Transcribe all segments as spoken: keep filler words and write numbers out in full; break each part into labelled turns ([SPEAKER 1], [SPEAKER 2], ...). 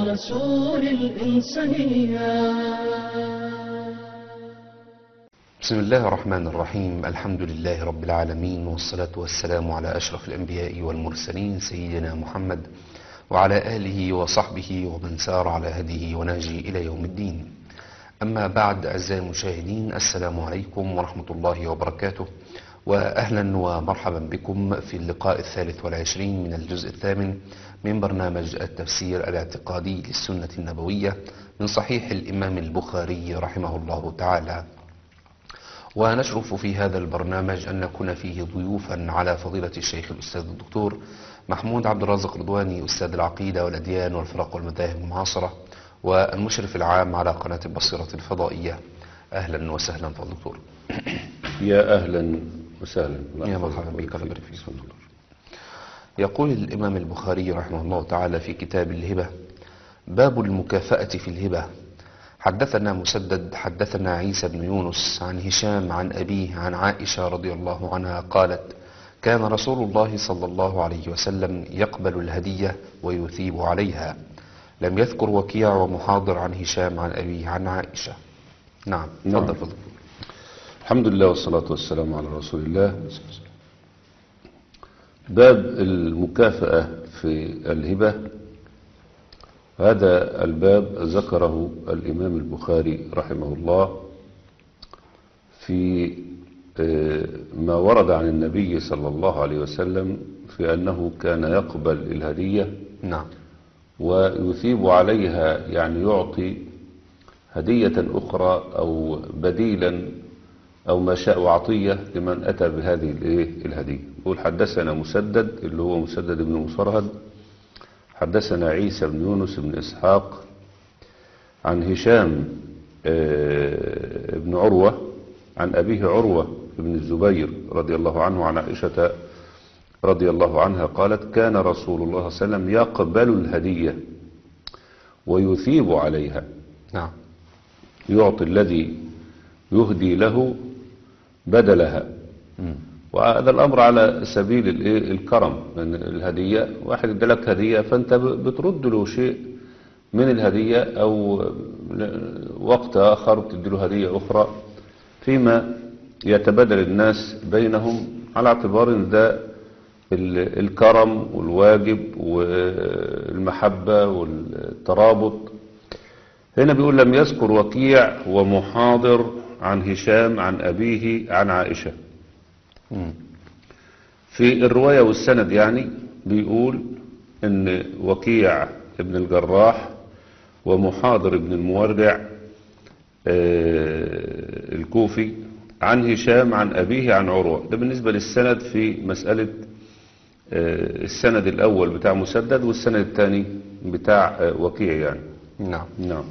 [SPEAKER 1] رسول الإنسانية.
[SPEAKER 2] بسم الله الرحمن الرحيم. الحمد لله رب العالمين، والصلاة والسلام على أشرف الأنبياء والمرسلين سيدنا محمد وعلى آله وصحبه ومن سار على هديه ونهجه إلى يوم الدين. أما بعد، أعزائي المشاهدين، السلام عليكم ورحمة الله وبركاته، وأهلا ومرحبا بكم في اللقاء الثالث والعشرين من الجزء الثامن من برنامج التفسير الاعتقادي للسنة النبوية من صحيح الإمام البخاري رحمه الله تعالى. ونشرف في هذا البرنامج أن نكون فيه ضيوفا على فضيلة الشيخ الأستاذ الدكتور محمود عبد الرازق رضواني، أستاذ العقيدة والأديان والفرق والمذاهب المعاصرة والمشرف العام على قناة البصيرة الفضائية. أهلا وسهلا فضل دكتور.
[SPEAKER 3] يا أهلا وسهلا.
[SPEAKER 2] يا مرحبا بك. الله يبارك فيك. يقول الإمام البخاري رحمه الله تعالى في كتاب الهبة: باب المكافأة في الهبة. حدثنا مسدد حدثنا عيسى بن يونس عن هشام عن أبيه عن عائشة رضي الله عنها قالت: كان رسول الله صلى الله عليه وسلم يقبل الهدية ويثيب عليها. لم يذكر وكيع ومحاضر عن هشام عن أبيه عن عائشة. نعم، تفضل فضل.
[SPEAKER 3] الحمد لله والصلاة والسلام على رسول الله. باب المكافأة في الهبة، هذا الباب ذكره الإمام البخاري رحمه الله في ما ورد عن النبي صلى الله عليه وسلم في أنه كان يقبل الهدية.
[SPEAKER 2] نعم.
[SPEAKER 3] ويثيب عليها، يعني يعطي هدية أخرى أو بديلا أو ما شاء عطية لمن أتى بهذه الهدية. يقول: حدثنا مسدد اللي هو مسدد بن مصرهد، حدثنا عيسى بن يونس بن إسحاق عن هشام بن عروة عن أبيه عروة بن الزبير رضي الله عنه عن عائشة رضي الله عنها قالت: كان رسول الله صلى الله عليه وسلم يقبل الهدية ويثيب عليها.
[SPEAKER 2] نعم.
[SPEAKER 3] يعطي الذي يهدي له بدلها. م. وهذا الأمر على سبيل الكرم، من الهدية واحد ادالك هدية فأنت بترد له شيء من الهدية، أو وقت آخر بتديله هدية أخرى، فيما يتبادل الناس بينهم على اعتبار ان ده الكرم والواجب والمحبة والترابط. هنا بيقول: لم يذكر وكيع ومحاضر عن هشام عن أبيه عن عائشة. في الرواية والسند يعني بيقول ان وكيع ابن الجراح ومحاضر ابن المورع الكوفي عن هشام عن أبيه عن عروة. ده بالنسبة للسند في مسألة السند الأول بتاع مسدد والسند الثاني بتاع وكيع يعني.
[SPEAKER 2] نعم.
[SPEAKER 3] نعم.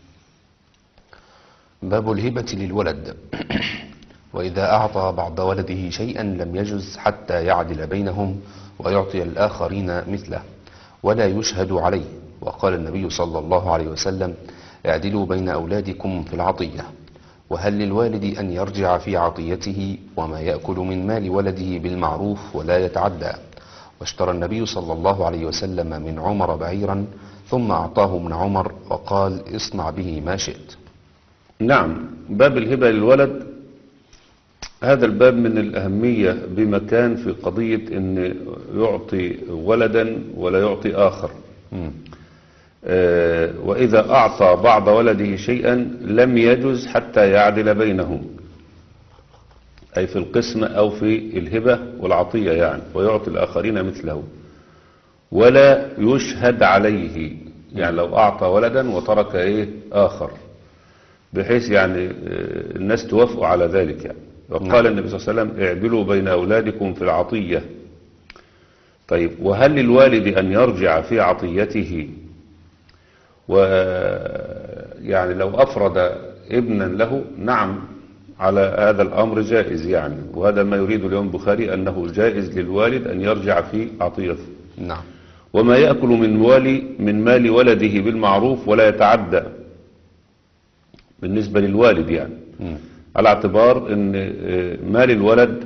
[SPEAKER 2] باب الهبة للولد. وإذا أعطى بعض ولده شيئا لم يجز حتى يعدل بينهم ويعطي الآخرين مثله ولا يشهد عليه. وقال النبي صلى الله عليه وسلم: اعدلوا بين أولادكم في العطية. وهل للوالد أن يرجع في عطيته وما يأكل من مال ولده بالمعروف ولا يتعدى. واشترى النبي صلى الله عليه وسلم من عمر بعيرا ثم أعطاه من عمر وقال: اصنع به ما شئت.
[SPEAKER 3] نعم. باب الهبة للولد، هذا الباب من الأهمية بمكان في قضية أن يعطي ولدا ولا يعطي آخر. م. آه وإذا أعطى بعض ولده شيئا لم يجز حتى يعدل بينهم، أي في القسمة أو في الهبة والعطية يعني، ويعطي الآخرين مثله ولا يشهد عليه. يعني لو أعطى ولدا وترك إيه آخر، بحيث يعني الناس توافقوا على ذلك يعني. وقال النبي صلى الله عليه وسلم: اعدلوا بين أولادكم في العطية. طيب، وهل للوالد أن يرجع في عطيته؟ ويعني لو أفرد ابنا له، نعم، على هذا الأمر جائز يعني، وهذا ما يريد اليوم البخاري أنه جائز للوالد أن يرجع في عطيته.
[SPEAKER 2] نعم.
[SPEAKER 3] وما يأكل من والي من مال ولده بالمعروف ولا يتعدى، بالنسبة للوالد يعني. م. على اعتبار ان مال الولد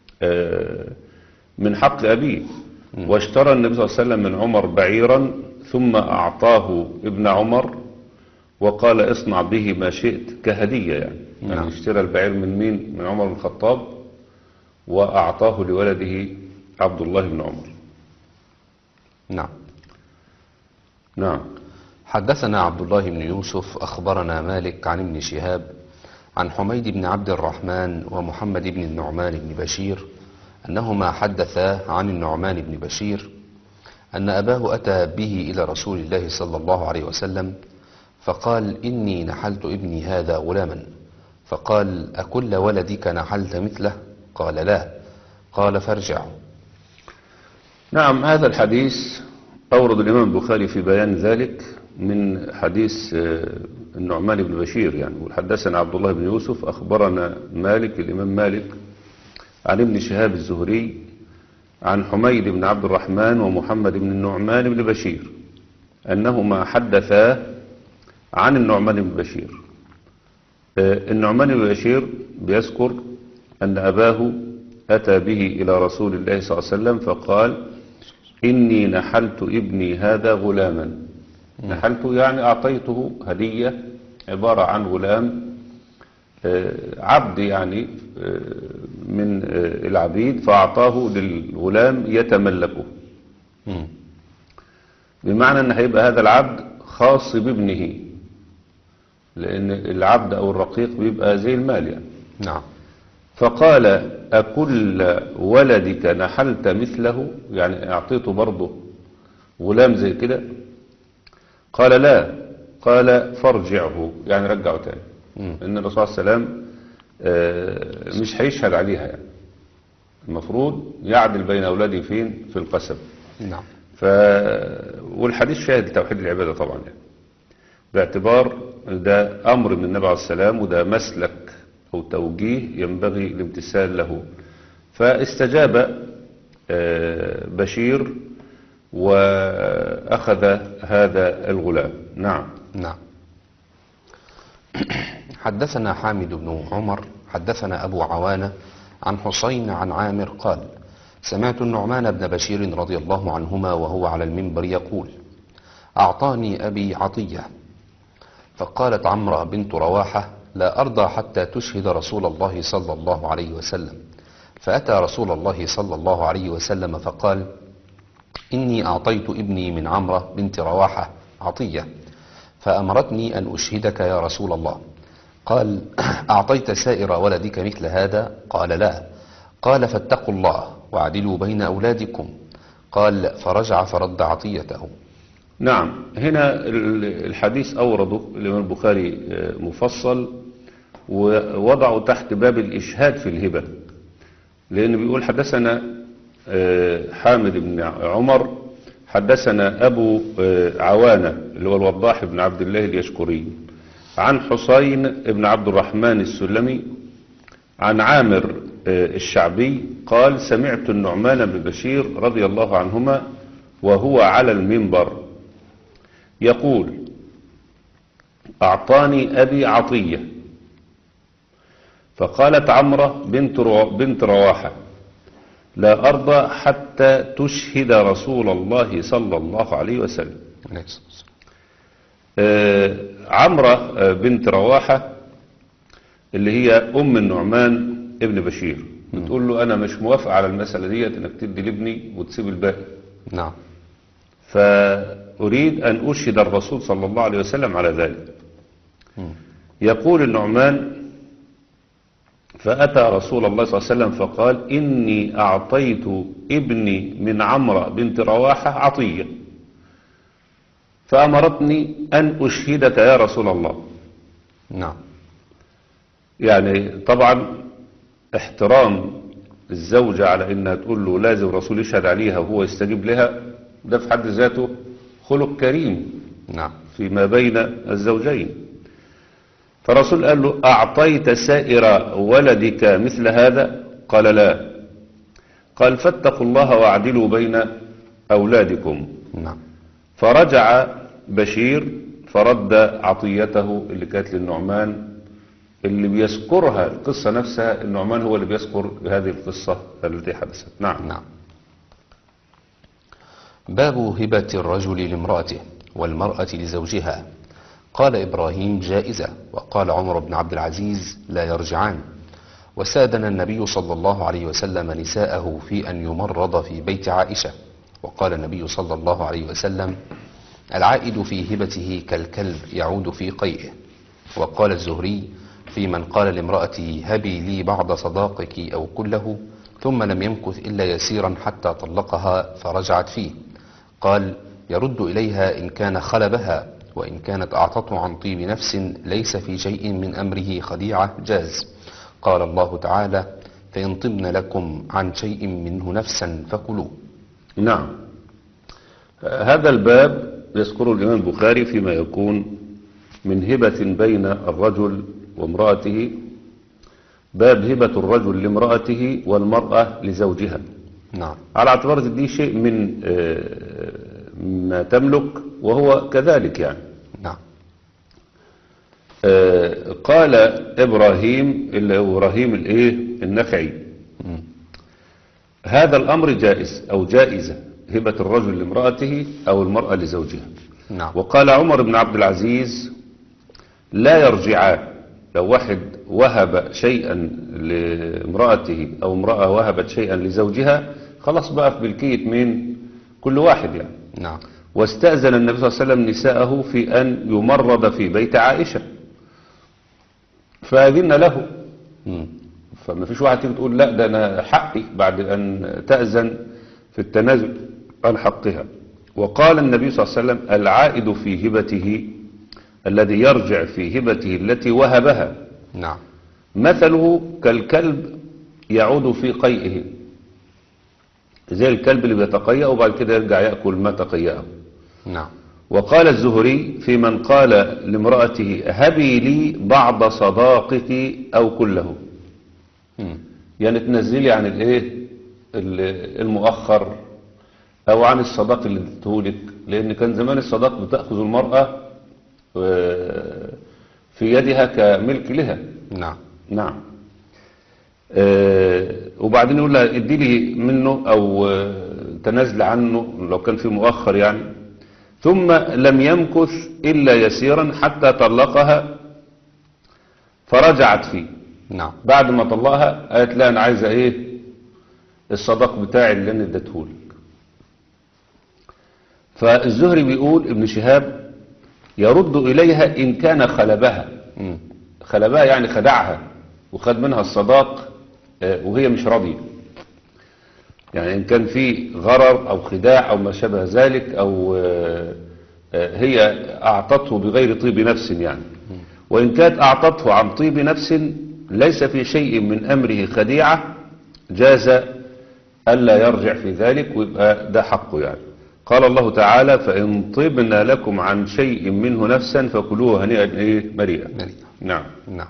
[SPEAKER 3] من حق أبيه. واشترى النبي صلى الله عليه وسلم من عمر بعيرا ثم أعطاه ابن عمر وقال اصنع به ما شئت كهدية يعني,
[SPEAKER 2] نعم.
[SPEAKER 3] يعني اشترى البعير من مين؟ من عمر بن الخطاب وأعطاه لولده عبد الله بن عمر.
[SPEAKER 2] نعم.
[SPEAKER 3] نعم.
[SPEAKER 2] حدثنا عبد الله بن يوسف أخبرنا مالك عن ابن شهاب عن حميد بن عبد الرحمن ومحمد بن النعمان بن بشير أنهما حدثا عن النعمان بن بشير أن أباه أتى به إلى رسول الله صلى الله عليه وسلم فقال إني نحلت ابني هذا غلاما، فقال أكل ولدك نحلت مثله؟ قال لا. قال فارجع.
[SPEAKER 3] نعم. هذا الحديث أورد الإمام البخاري في بيان ذلك من حديث النعمان بن بشير يعني. وحدثنا عبد الله بن يوسف أخبرنا مالك الإمام مالك عن ابن شهاب الزهري عن حميد بن عبد الرحمن ومحمد بن النعمان بن بشير أنهما حدثا عن النعمان بن بشير. النعمان بن بشير بيذكر أن أباه أتى به إلى رسول الله صلى الله عليه وسلم فقال إني نحلت ابني هذا غلاما. نحلته يعني أعطيته هدية عبارة عن غلام عبد يعني من العبيد، فأعطاه للغلام يتملكه، بمعنى أن هيبقى هذا العبد خاص بابنه، لأن العبد أو الرقيق بيبقى زي المال يعني.
[SPEAKER 2] نعم.
[SPEAKER 3] فقال أكل ولدك نحلت مثله؟ يعني أعطيته برضه غلام زي كده؟ قال لا. قال فارجعه، يعني رجعه تاني. إن الرسول صلى الله عليه وسلم مش هيشهد عليها يعني، المفروض يعدل بين أولاده فين؟ في القسم.
[SPEAKER 2] نعم.
[SPEAKER 3] ف... والحديث شاهد لتوحيد العبادة طبعا يعني، باعتبار ده أمر من النبي عليه السلام وده مسلك أو توجيه ينبغي الامتثال له. فاستجاب بشير وأخذ هذا الغلام. نعم.
[SPEAKER 2] نعم. حدثنا حامد بن عمر حدثنا أبو عوانة عن حسين عن عامر قال سمعت النعمان بن بشير رضي الله عنهما وهو على المنبر يقول أعطاني أبي عطية، فقالت عمرة بنت رواحة لا أرضى حتى تشهد رسول الله صلى الله عليه وسلم، فأتى رسول الله صلى الله عليه وسلم فقال إني أعطيت ابني من عمرة بنت رواحة عطية، فأمرتني أن أشهدك يا رسول الله. قال أعطيت سائر ولدك مثل هذا؟ قال لا. قال فاتقوا الله واعدلوا بين أولادكم. قال فرجع فرد عطيته.
[SPEAKER 3] نعم. هنا الحديث أورده الإمام البخاري مفصل ووضعه تحت باب الإشهاد في الهبة، لأنه بيقول حدثنا حامد بن عمر حدثنا أبو عوانة اللي هو الوضاح بن عبد الله اليشكري عن حسين بن عبد الرحمن السلمي عن عامر الشعبي قال سمعت النعمان بن بشير رضي الله عنهما وهو على المنبر يقول أعطاني أبي عطية، فقالت عمرة بنت, رو بنت رواحة لا أرضى حتى تشهد رسول الله صلى الله عليه وسلم. آه عمرة بنت رواحة اللي هي أم النعمان ابن بشير بتقول له أنا مش موافق على المسألة دي إنك تدي لابني وتسيب الباقي.
[SPEAKER 2] نعم.
[SPEAKER 3] فأريد أن أشهد الرسول صلى الله عليه وسلم على ذلك. يقول النعمان فأتى رسول الله صلى الله عليه وسلم فقال إني أعطيت ابني من عمرة بنت رواحة عطية، فأمرتني أن أشهدك يا رسول الله.
[SPEAKER 2] نعم.
[SPEAKER 3] يعني طبعا احترام الزوجة على إنها تقول له لازم الرسول يشهد عليها وهو يستجيب لها، ده في حد ذاته خلق كريم.
[SPEAKER 2] نعم.
[SPEAKER 3] فيما بين الزوجين. فالرسول قال له أعطيت سائر ولدك مثل هذا؟ قال لا. قال فاتقوا الله واعدلوا بين أولادكم.
[SPEAKER 2] نعم.
[SPEAKER 3] فرجع بشير فرد عطيته اللي كانت للنعمان، اللي بيذكرها القصة نفسها النعمان هو اللي بيذكر هذه القصة التي حدثت. نعم.
[SPEAKER 2] نعم. باب هبة الرجل لامرأته والمرأة لزوجها. قال إبراهيم جائزة، وقال عمر بن عبد العزيز لا يرجعان. وسادنا النبي صلى الله عليه وسلم نساءه في أن يمرض في بيت عائشة. وقال النبي صلى الله عليه وسلم العائد في هبته كالكلب يعود في قيئه. وقال الزهري في من قال لامرأته هبي لي بعض صداقك أو كله ثم لم يمكث إلا يسيرا حتى طلقها فرجعت فيه، قال يرد إليها إن كان خلبها، وإن كانت أعطته عن طيب نفس ليس في شيء من أمره خديعة جاز. قال الله تعالى فإن طبن لكم عن شيء منه نفسا فكلوه.
[SPEAKER 3] نعم. هذا الباب يذكره الإمام البخاري فيما يكون من هبة بين الرجل وامرأته، باب هبة الرجل لامرأته والمرأة لزوجها.
[SPEAKER 2] نعم.
[SPEAKER 3] على اعتبار دي شيء من ما تملك وهو كذلك يعني.
[SPEAKER 2] نعم.
[SPEAKER 3] قال إبراهيم اللي هو إبراهيم الإيه النخعي
[SPEAKER 2] م.
[SPEAKER 3] هذا الأمر جائز أو جائزة، هبة الرجل لامرأته أو المرأة لزوجها.
[SPEAKER 2] نعم.
[SPEAKER 3] وقال عمر بن عبد العزيز لا يرجعان، لو واحد وهب شيئا لامرأته أو امرأة وهبت شيئا لزوجها خلاص بقى في ملكية من كل واحد يعني.
[SPEAKER 2] نعم.
[SPEAKER 3] واستأذن النبي صلى الله عليه وسلم نساءه في أن يمرض في بيت عائشة فأذن له.
[SPEAKER 2] م.
[SPEAKER 3] فما فيش واحد تيجي تقول لا ده أنا حقي بعد أن تأذن في التنازل عن حقها. وقال النبي صلى الله عليه وسلم العائد في هبته الذي يرجع في هبته التي وهبها
[SPEAKER 2] نعم.
[SPEAKER 3] مثله كالكلب يعود في قيئه، زي الكلب اللي بيتقيأ وبعد كده يرجع يأكل ما تقيأه.
[SPEAKER 2] نعم.
[SPEAKER 3] وقال الزهري في من قال لامرأته هبي لي بعض صداقك أو كله،
[SPEAKER 2] م.
[SPEAKER 3] يعني تنزلي عن الايه المؤخر او عن الصداق اللي اديتهولك، لان كان زمان الصداق بتأخذ المرأة في يدها كملك لها.
[SPEAKER 2] نعم.
[SPEAKER 3] نعم. وبعدين يقول لها ادي لي منه او تنازل عنه لو كان في مؤخر يعني، ثم لم يمكث الا يسيرا حتى طلقها فرجعت فيه.
[SPEAKER 2] نعم.
[SPEAKER 3] بعد ما طلقها قالت لا انا عايزه ايه الصداق بتاعي اللي انا اديتهولك. فالزهري بيقول ابن شهاب يرد اليها ان كان خلبها.
[SPEAKER 2] م.
[SPEAKER 3] خلبها يعني خدعها وخد منها الصداق وهي مش راضيه، يعني ان كان في غرر او خداع او ما شابه ذلك، او هي اعطته بغير طيب نفس يعني. وان كانت اعطته عن طيب نفس ليس في شيء من أمره خديعة جاز ألا يرجع في ذلك ويبقى ده حقه يعني. قال الله تعالى فإن طبنا لكم عن شيء منه نفسا فكلوه هنيئا إيه مريئا. نعم.
[SPEAKER 2] نعم.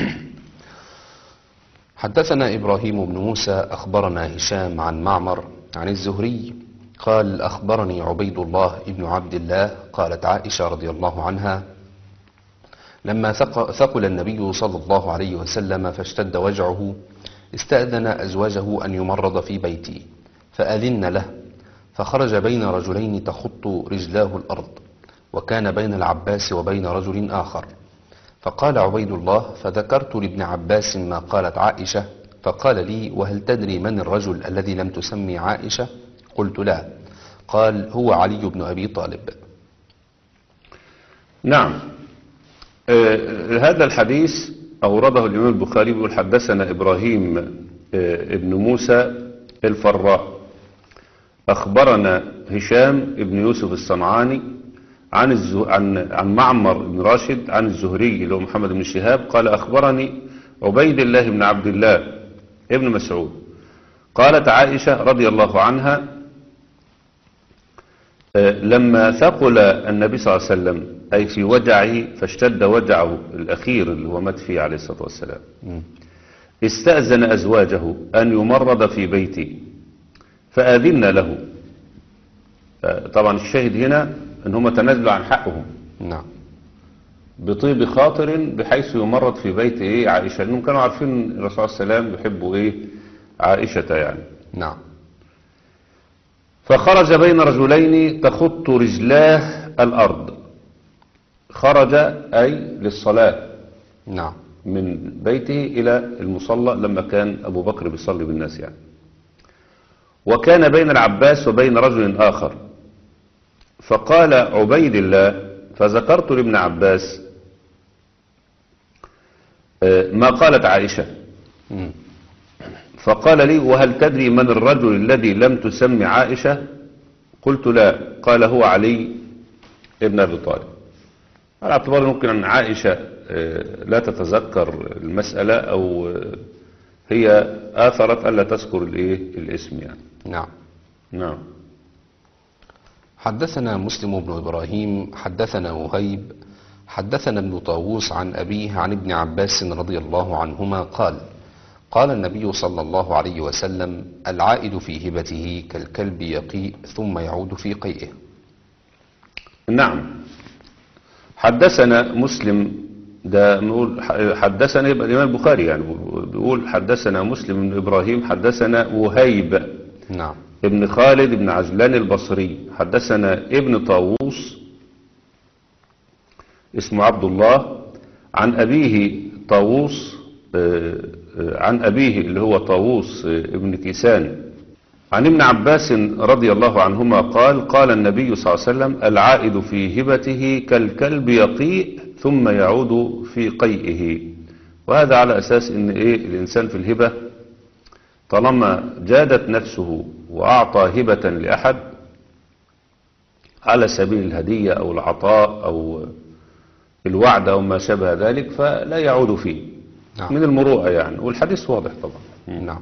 [SPEAKER 2] حدثنا إبراهيم بن موسى أخبرنا هشام عن معمر عن الزهري قال أخبرني عبيد الله بن عبد الله قالت عائشة رضي الله عنها لما ثقل النبي صلى الله عليه وسلم فاشتد وجعه استأذن أزواجه أن يمرض في بيتي فأذن له، فخرج بين رجلين تخط رجلاه الأرض، وكان بين العباس وبين رجل آخر. فقال عبيد الله فذكرت لابن عباس ما قالت عائشة، فقال لي وهل تدري من الرجل الذي لم تسمي عائشة؟ قلت لا. قال هو علي بن أبي طالب.
[SPEAKER 3] نعم. آه هذا الحديث أورده الإمام البخاري بيقول حدثنا إبراهيم آه ابن موسى الفراء أخبرنا هشام ابن يوسف الصنعاني عن, الزه... عن... عن معمر بن راشد عن الزهري اللي هو محمد بن شهاب قال أخبرني عبيد الله بن عبد الله ابن مسعود قالت عائشة رضي الله عنها آه لما ثقل النبي صلى الله عليه وسلم أي في وجعه فاشتد وجعه الأخير اللي هو مات فيه عليه الصلاة والسلام استأذن أزواجه أن يمرض في بيتي فآذن له. طبعا الشاهد هنا أن هم تنازلوا عن حقهم.
[SPEAKER 2] نعم.
[SPEAKER 3] بطيب خاطر بحيث يمرض في بيت إيه عائشة، لأنهم كانوا عارفين الرسول صلى الله عليه وسلم يحبوا إيه عائشة يعني.
[SPEAKER 2] نعم.
[SPEAKER 3] فخرج بين رجلين تخط رجلاه الأرض. خرج أي للصلاة
[SPEAKER 2] نعم.
[SPEAKER 3] من بيته إلى المصلى لما كان أبو بكر بيصلي بالناس يعني. وكان بين العباس وبين رجل آخر. فقال عبيد الله فذكرت لابن عباس ما قالت عائشة.
[SPEAKER 2] مم.
[SPEAKER 3] فقال لي وهل تدري من الرجل الذي لم تسمي عائشة؟ قلت لا. قال هو علي ابن أبي طالب. على اعتبار ممكن أن عائشة لا تتذكر المسألة أو هي آثرت ألا تذكر الاسم يعني.
[SPEAKER 2] نعم.
[SPEAKER 3] نعم.
[SPEAKER 2] حدثنا مسلم بن إبراهيم حدثنا وهيب حدثنا ابن طاووس عن أبيه عن ابن عباس رضي الله عنهما قال قال النبي صلى الله عليه وسلم العائد في هبته كالكلب يقيء ثم يعود في قيئه.
[SPEAKER 3] نعم. حدثنا مسلم ده نقول حدثنا يبقى الإمام البخاري يعني بيقول حدثنا مسلم بن إبراهيم حدثنا وهيب
[SPEAKER 2] نعم
[SPEAKER 3] ابن خالد بن عجلان البصري حدثنا ابن طاووس اسمه عبد الله عن أبيه طاووس عن أبيه اللي هو طاووس ابن كيسان عن ابن عباس رضي الله عنهما قال قال النبي صلى الله عليه وسلم العائد في هبته كالكلب يقيء ثم يعود في قيئه. وهذا على أساس ان ايه الإنسان في الهبة طالما جادت نفسه وأعطى هبة لأحد على سبيل الهدية أو العطاء أو الوعد أو ما شابه ذلك فلا يعود فيه. نعم. من المروءة يعني والحديث واضح طبعا.
[SPEAKER 2] نعم.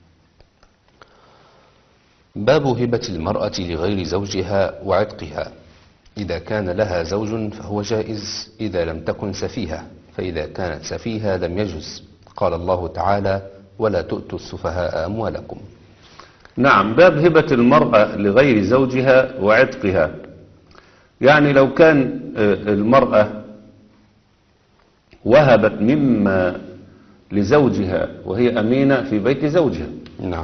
[SPEAKER 2] باب هبة المرأة لغير زوجها وعتقها. إذا كان لها زوج فهو جائز إذا لم تكن سفيهة، فإذا كانت سفيهة لم يجز. قال الله تعالى ولا تؤتوا السفهاء أموالكم.
[SPEAKER 3] نعم. باب هبة المرأة لغير زوجها وعتقها. يعني لو كان المرأة وهبت مما لزوجها وهي أمينة في بيت زوجها.
[SPEAKER 2] نعم.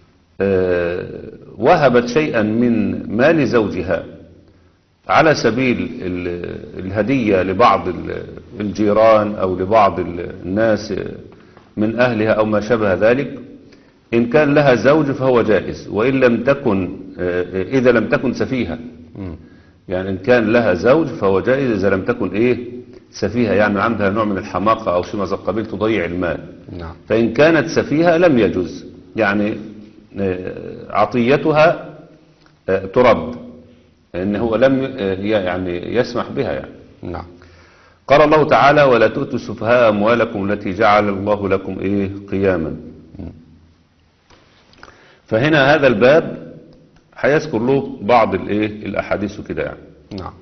[SPEAKER 3] وهبت شيئا من مال زوجها على سبيل الهدية لبعض الجيران أو لبعض الناس من أهلها أو ما شابه ذلك. إن كان لها زوج فهو جائز وإن لم تكن إذا لم تكن سفيهة. يعني إن كان لها زوج فهو جائز إذا لم تكن إيه سفيهة يعني عندها نوع من الحماقة أو شيء من القبيل تضيع المال.
[SPEAKER 2] نعم.
[SPEAKER 3] فإن كانت سفيهة لم يجوز يعني عطيتها ترد لأن هو لم يعني يسمح بها يعني.
[SPEAKER 2] نعم.
[SPEAKER 3] قال الله تعالى ولا تؤتوا السفهاء أموالكم التي جعل الله لكم إيه قياما. فهنا هذا الباب هيذكر له بعض الإيه الأحاديث كده يعني.
[SPEAKER 2] نعم.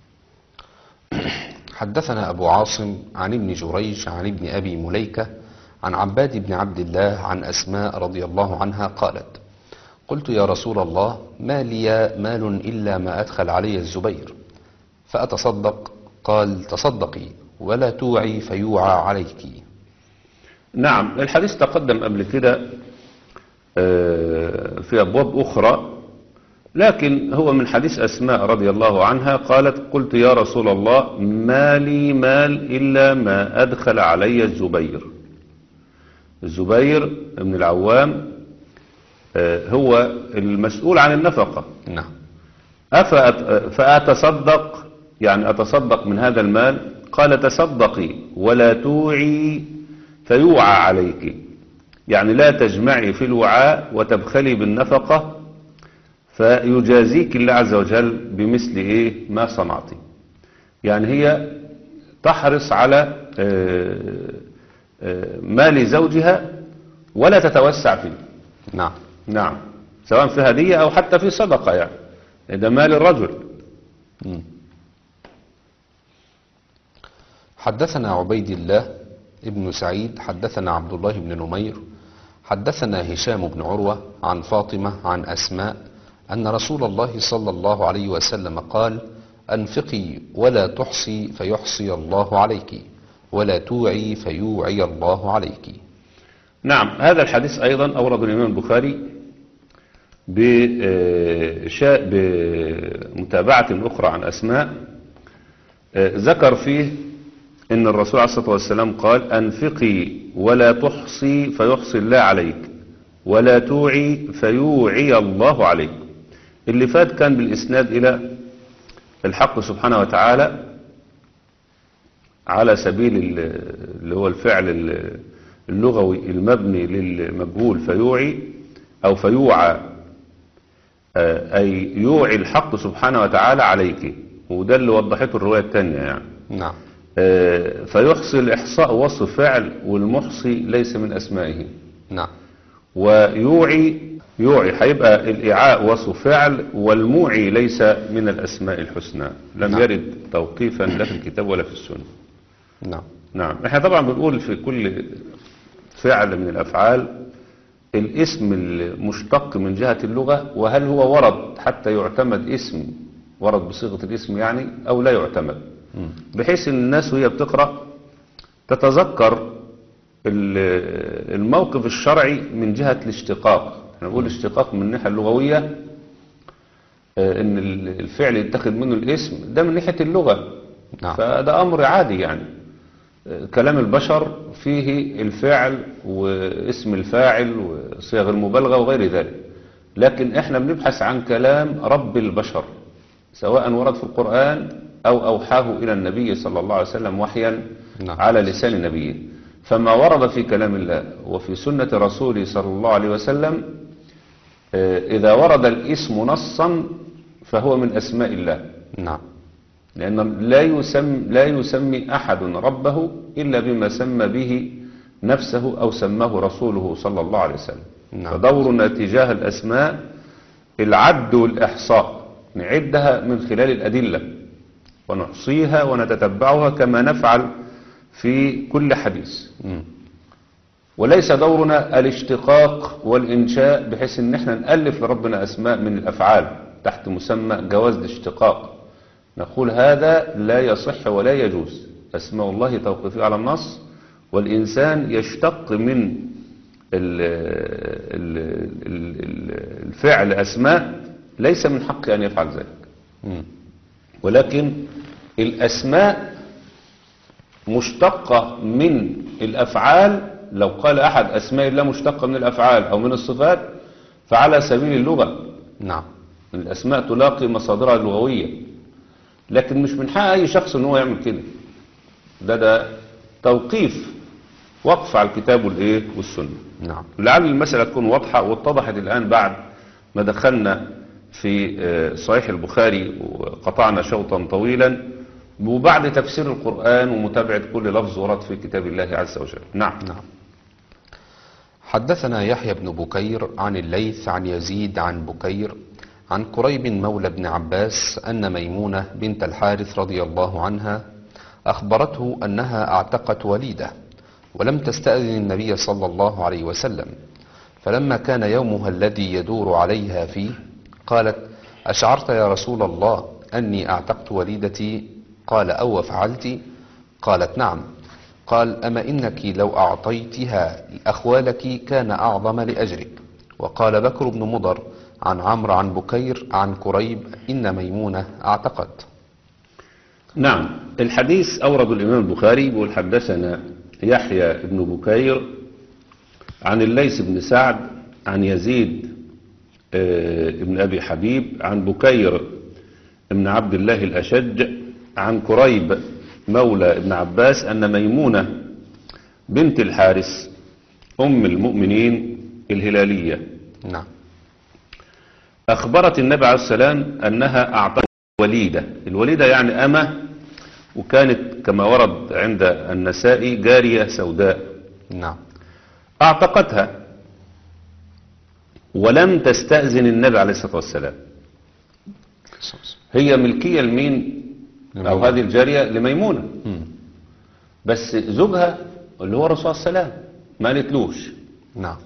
[SPEAKER 2] حدثنا أبو عاصم عن ابن جريج عن ابن أبي مليكة عن عباد بن عبد الله عن أسماء رضي الله عنها قالت قلت يا رسول الله ما لي مال إلا ما أدخل علي الزبير فأتصدق؟ قال تصدقي ولا توعي فيوعى عليك.
[SPEAKER 3] نعم. الحديث تقدم قبل كده في أبواب أخرى لكن هو من حديث أسماء رضي الله عنها قالت قلت يا رسول الله ما لي مال إلا ما أدخل علي الزبير. الزبير بن العوام هو المسؤول عن النفقة.
[SPEAKER 2] نعم.
[SPEAKER 3] فأتصدق يعني أتصدق من هذا المال؟ قال تصدقي ولا توعي فيوعى عليك. يعني لا تجمعي في الوعاء وتبخلي بالنفقة فيجازيك الله عز وجل بمثل إيه ما صنعتي. يعني هي تحرص على مال زوجها ولا تتوسع فيه.
[SPEAKER 2] نعم.
[SPEAKER 3] نعم. سواء في هدية أو حتى في صدقة يعني ده مال الرجل.
[SPEAKER 2] م. حدثنا عبيد الله ابن سعيد حدثنا عبد الله بن نمير حدثنا هشام بن عروة عن فاطمة عن أسماء أن رسول الله صلى الله عليه وسلم قال أنفقي ولا تحصي فيحصي الله عليك ولا توعي فيوعي الله عليك.
[SPEAKER 3] نعم. هذا الحديث أيضا أورد الإمام البخاري بشاء بمتابعة أخرى عن أسماء، ذكر فيه إن الرسول عليه الصلاة والسلام قال: أنفقي ولا تحصي فيحصي الله عليك، ولا توعي فيوعي الله عليك. اللي فات كان بالإسناد إلى الحق سبحانه وتعالى على سبيل اللي هو الفعل اللغوي المبني للمجهول فيوعي أو فيوعى، أي يوعي الحق سبحانه وتعالى عليك، وده اللي وضحته الرواية الثانية يعني.
[SPEAKER 2] نعم.
[SPEAKER 3] فيحصي الإحصاء وصف فعل، والمحصي ليس من أسمائه.
[SPEAKER 2] نعم.
[SPEAKER 3] ويوعي يوعي هيبقى الإيعاء وصف فعل، والموعي ليس من الأسماء الحسنى، لم
[SPEAKER 2] نعم.
[SPEAKER 3] يرد توقيفا لا في الكتاب ولا في السنة.
[SPEAKER 2] نعم.
[SPEAKER 3] نعم. احنا طبعا بنقول في كل فعل من الأفعال الاسم المشتق من جهة اللغة، وهل هو ورد حتى يعتمد اسم، ورد بصيغة الاسم يعني، أو لا يعتمد، بحيث ان الناس وهي بتقرأ تتذكر الموقف الشرعي من جهة الاشتقاق. احنا بنقول الاشتقاق من الناحية اللغوية، ان الفعل يتخذ منه الاسم، ده من ناحية اللغة.
[SPEAKER 2] نعم.
[SPEAKER 3] فده امر عادي يعني، كلام البشر فيه الفعل واسم الفاعل وصيغ المبالغة وغير ذلك، لكن احنا بنبحث عن كلام رب البشر، سواء ورد في القرآن أو أوحاه إلى النبي صلى الله عليه وسلم وحيا
[SPEAKER 2] نعم.
[SPEAKER 3] على لسان نبيه. فما ورد في كلام الله وفي سنة رسوله صلى الله عليه وسلم، إذا ورد الاسم نصا فهو من أسماء الله.
[SPEAKER 2] نعم.
[SPEAKER 3] لأن لا يسمي, لا يسمي أحد ربه إلا بما سمى به نفسه أو سماه رسوله صلى الله عليه وسلم.
[SPEAKER 2] نعم.
[SPEAKER 3] فدورنا تجاه الأسماء العد والإحصاء، نعدها من خلال الأدلة ونحصيها ونتتبعها كما نفعل في كل حديث.
[SPEAKER 2] مم.
[SPEAKER 3] وليس دورنا الاشتقاق والإنشاء بحيث ان احنا نألف لربنا أسماء من الأفعال تحت مسمى جواز الاشتقاق. نقول هذا لا يصح ولا يجوز، أسماء الله توقيفية على النص، والإنسان يشتق من ال ال ال الفعل أسماء ليس من حق أن يفعل ذلك.
[SPEAKER 2] مم.
[SPEAKER 3] ولكن الأسماء مشتقة من الأفعال. لو قال أحد أسماء الله مشتقة من الأفعال أو من الصفات فعلى سبيل اللغة.
[SPEAKER 2] نعم.
[SPEAKER 3] الأسماء تلاقي مصادرها اللغوية، لكن مش من حق أي شخص أنه يعمل كده. ده ده توقيف، وقف على الكتاب والإيه والسنة.
[SPEAKER 2] نعم.
[SPEAKER 3] لعل المسألة تكون واضحة واتضحت الآن بعد ما دخلنا في صحيح البخاري وقطعنا شوطا طويلا، وبعد تفسير القرآن ومتابعة كل لفظ ورد في كتاب الله عز وجل. نعم.
[SPEAKER 2] نعم. حدثنا يحيى بن بكير عن الليث عن يزيد عن بكير عن كريب مولى ابن عباس أن ميمونة بنت الحارث رضي الله عنها أخبرته أنها اعتقت وليدة ولم تستأذن النبي صلى الله عليه وسلم، فلما كان يومها الذي يدور عليها فيه قالت: أشعرت يا رسول الله أني اعتقت وليدتي؟ قال: أو فعلت؟ قالت: نعم. قال: أما إنك لو أعطيتها لأخوالك كان أعظم لأجرك. وقال بكر بن مضر عن عمرو عن بكير عن كريب إن ميمونة اعتقت.
[SPEAKER 3] نعم. الحديث أورد الإمام البخاري بيقول: حدثنا يحيى بن بكير عن الليث بن سعد عن يزيد ابن أبي حبيب عن بكير ابن عبد الله الأشج عن كريب مولى ابن عباس أن ميمونة بنت الحارث أم المؤمنين الهلالية
[SPEAKER 2] نعم.
[SPEAKER 3] أخبرت النبي عليه السلام أنها أعطت وليدة. الوليدة يعني أمة، وكانت كما ورد عند النسائي جارية سوداء.
[SPEAKER 2] نعم.
[SPEAKER 3] أعتقتها ولم تستأذن النبي عليه الصلاة والسلام. هي ملكية لمين؟ أو هذه الجارية لميمونة،
[SPEAKER 2] مم.
[SPEAKER 3] بس زوجها اللي هو الرسول صلى الله عليه وسلم ما قالتلوش.
[SPEAKER 2] نعم.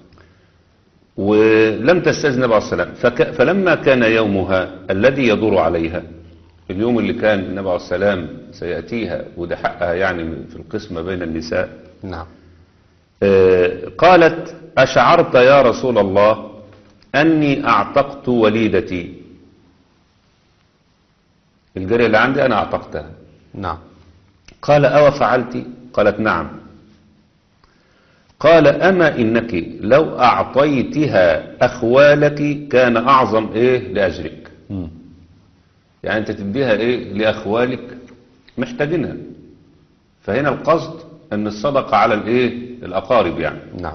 [SPEAKER 3] ولم تستأذن النبي عليه السلام. فك... فلما كان يومها الذي يدور عليها، اليوم اللي كان النبي عليه السلام سيأتيها وده حقها يعني في القسمة بين النساء.
[SPEAKER 2] نعم.
[SPEAKER 3] آه قالت: أشعرت يا رسول الله أني أعتقت وليدتي، الجارية اللي عندي أنا أعتقتها.
[SPEAKER 2] نعم.
[SPEAKER 3] قال أو فعلت؟ قالت نعم. قال أما إنك لو أعطيتها أخوالك كان أعظم إيه لأجرك.
[SPEAKER 2] مم.
[SPEAKER 3] يعني أنت تديها إيه لأخوالك محتاجينها، فهنا القصد أن الصدقة على الإيه الأقارب يعني.
[SPEAKER 2] نعم.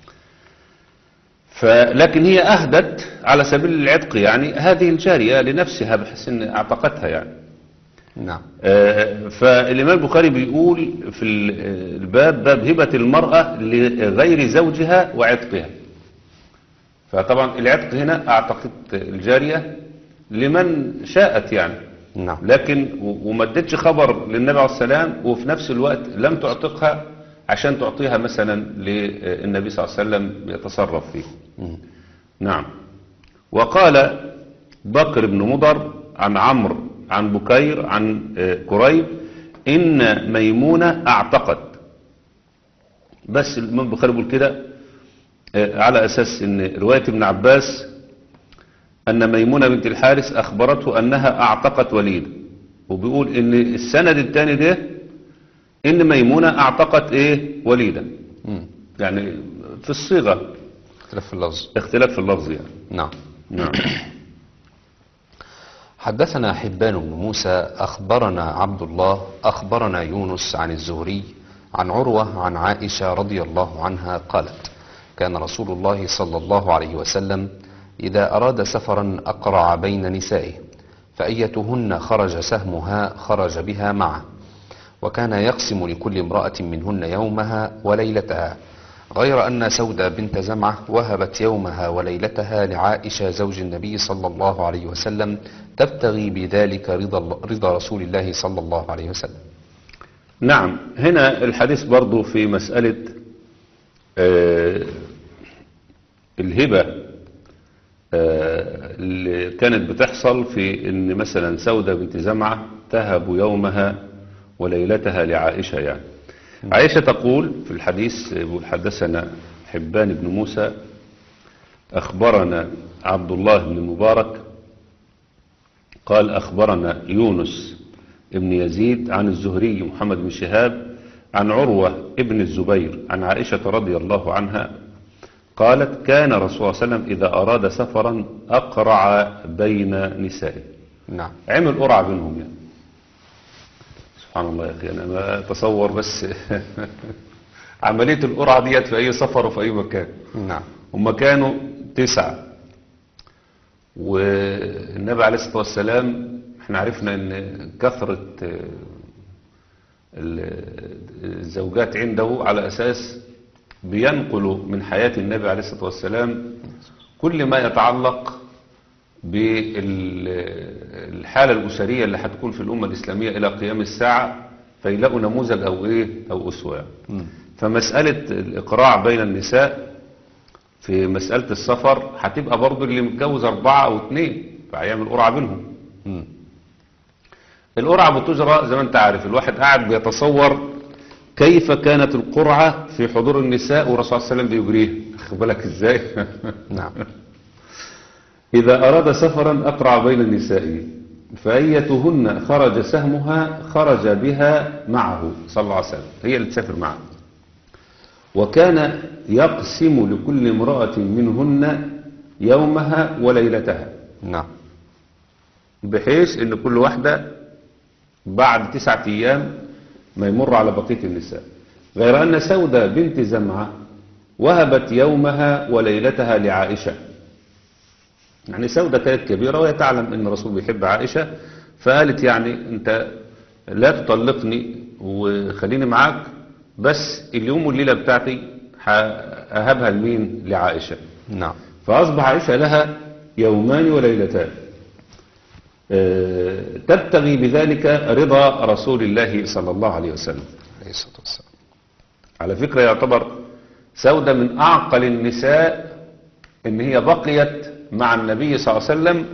[SPEAKER 3] فلكن هي أهدت على سبيل العتق يعني هذه الجارية لنفسها بحيث أن أعتقتها يعني.
[SPEAKER 2] نعم.
[SPEAKER 3] آه، فالإمام البخاري بيقول في الباب باب هبة المرأة لغير زوجها وعتقها. فطبعا العتق هنا أعتقد الجارية لمن شاءت يعني.
[SPEAKER 2] نعم.
[SPEAKER 3] لكن وما ادتش خبر للنبي عليه السلام، وفي نفس الوقت لم تعتقها عشان تعطيها مثلا للنبي صلى الله عليه وسلم يتصرف فيه.
[SPEAKER 2] مم.
[SPEAKER 3] نعم. وقال بكر بن مضر عن عمرو عن بكير عن كريب إن ميمونة اعتقد. بس الإمام البخاري بيقول كده على أساس إن رواية ابن عباس أن ميمونة بنت الحارث أخبرته أنها اعتقت وليد، وبيقول إن السند الثاني ده إن ميمونة اعتقت إيه وليدا.
[SPEAKER 2] مم.
[SPEAKER 3] يعني في الصيغة
[SPEAKER 2] اختلاف في اللفظ.
[SPEAKER 3] اختلاف في اللفظ يعني.
[SPEAKER 2] نعم.
[SPEAKER 3] نعم.
[SPEAKER 2] حدثنا حبان بن موسى أخبرنا عبد الله أخبرنا يونس عن الزهري عن عروة عن عائشة رضي الله عنها قالت كان رسول الله صلى الله عليه وسلم إذا أراد سفرا أقرع بين نسائه، فأيتهن خرج سهمها خرج بها معه، وكان يقسم لكل امرأة منهن يومها وليلتها، غير أن سودة بنت زمعة وهبت يومها وليلتها لعائشة زوج النبي صلى الله عليه وسلم تبتغي بذلك رضا, رضا رسول الله صلى الله عليه وسلم.
[SPEAKER 3] نعم. هنا الحديث برضو في مسألة آه الهبة آه اللي كانت بتحصل في ان مثلا سودة بنت زمعة تهب يومها وليلتها لعائشة يعني. عائشة تقول في الحديث يقول حدثنا حبان بن موسى أخبرنا عبد الله بن المبارك قال أخبرنا يونس ابن يزيد عن الزهري محمد بن شهاب عن عروة ابن الزبير عن عائشة رضي الله عنها قالت كان رسول الله صلى الله عليه وسلم إذا أراد سفرا أقرع بين نسائه.
[SPEAKER 2] نعم.
[SPEAKER 3] عمل قرعة بينهم يعني. سبحان الله يا أخي، أنا ما أتصور بس عملية القرعة ديت في أي سفر وفي أي مكان.
[SPEAKER 2] نعم.
[SPEAKER 3] هم كانوا تسعة، والنبي عليه الصلاة والسلام احنا عرفنا ان كثرة الزوجات عنده على أساس بينقلوا من حياة النبي عليه الصلاة والسلام كل ما يتعلق بالحالة الأسرية اللي هتكون في الأمة الإسلامية إلى قيام الساعة، فيلاقوا نموذج أو إيه أو أسوة. فمسألة الإقراع بين النساء في مسألة السفر هتبقى برضو اللي متجوز أربعة أو اثنين فهيعمل قرعة بينهم. القرعة بتجرى زي ما أنت عارف، الواحد قاعد بيتصور كيف كانت القرعة في حضور النساء والرسول صلى الله عليه وسلم بيجريها. خد بالك إزاي؟
[SPEAKER 2] نعم.
[SPEAKER 3] إذا أراد سفرا أقرع بين النساء فأيتهن خرج سهمها خرج بها معه صلى الله عليه وسلم، هي اللي تسافر معه. وكان يقسم لكل امرأة منهن يومها وليلتها.
[SPEAKER 2] نعم.
[SPEAKER 3] بحيث ان كل واحدة بعد تسعة ايام ما يمر على بقية النساء، غير ان سودة بنت زمعة وهبت يومها وليلتها لعائشة. يعني سودة كانت كبيرة وهي تعلم ان الرسول بيحب عائشة، فقالت يعني انت لا تطلقني وخليني معاك، بس اليوم والليلة بتاعتي هأهبها لمين؟ لعائشة.
[SPEAKER 2] نعم.
[SPEAKER 3] فأصبح عائشة لها يومان وليلتان أه تبتغي بذلك رضا رسول الله صلى الله عليه وسلم.
[SPEAKER 2] عليه الصلاة والسلام.
[SPEAKER 3] على فكرة يعتبر سودة من أعقل النساء إن هي بقيت مع النبي صلى الله عليه وسلم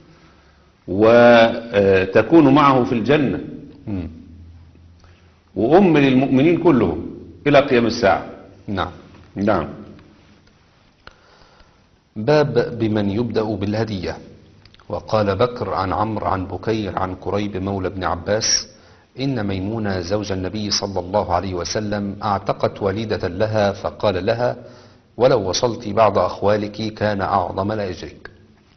[SPEAKER 3] وتكون معه في الجنة،
[SPEAKER 2] مم.
[SPEAKER 3] وأم للمؤمنين كلهم إلى قيام الساعة.
[SPEAKER 2] نعم.
[SPEAKER 3] نعم.
[SPEAKER 2] باب بمن يبدأ بالهدية. وقال بكر عن عمرو عن بكير عن كريب مولى بن عباس إن ميمونة زوج النبي صلى الله عليه وسلم اعتقت وليدة لها فقال لها ولو وصلت بعض أخوالك كان أعظم لأجرك.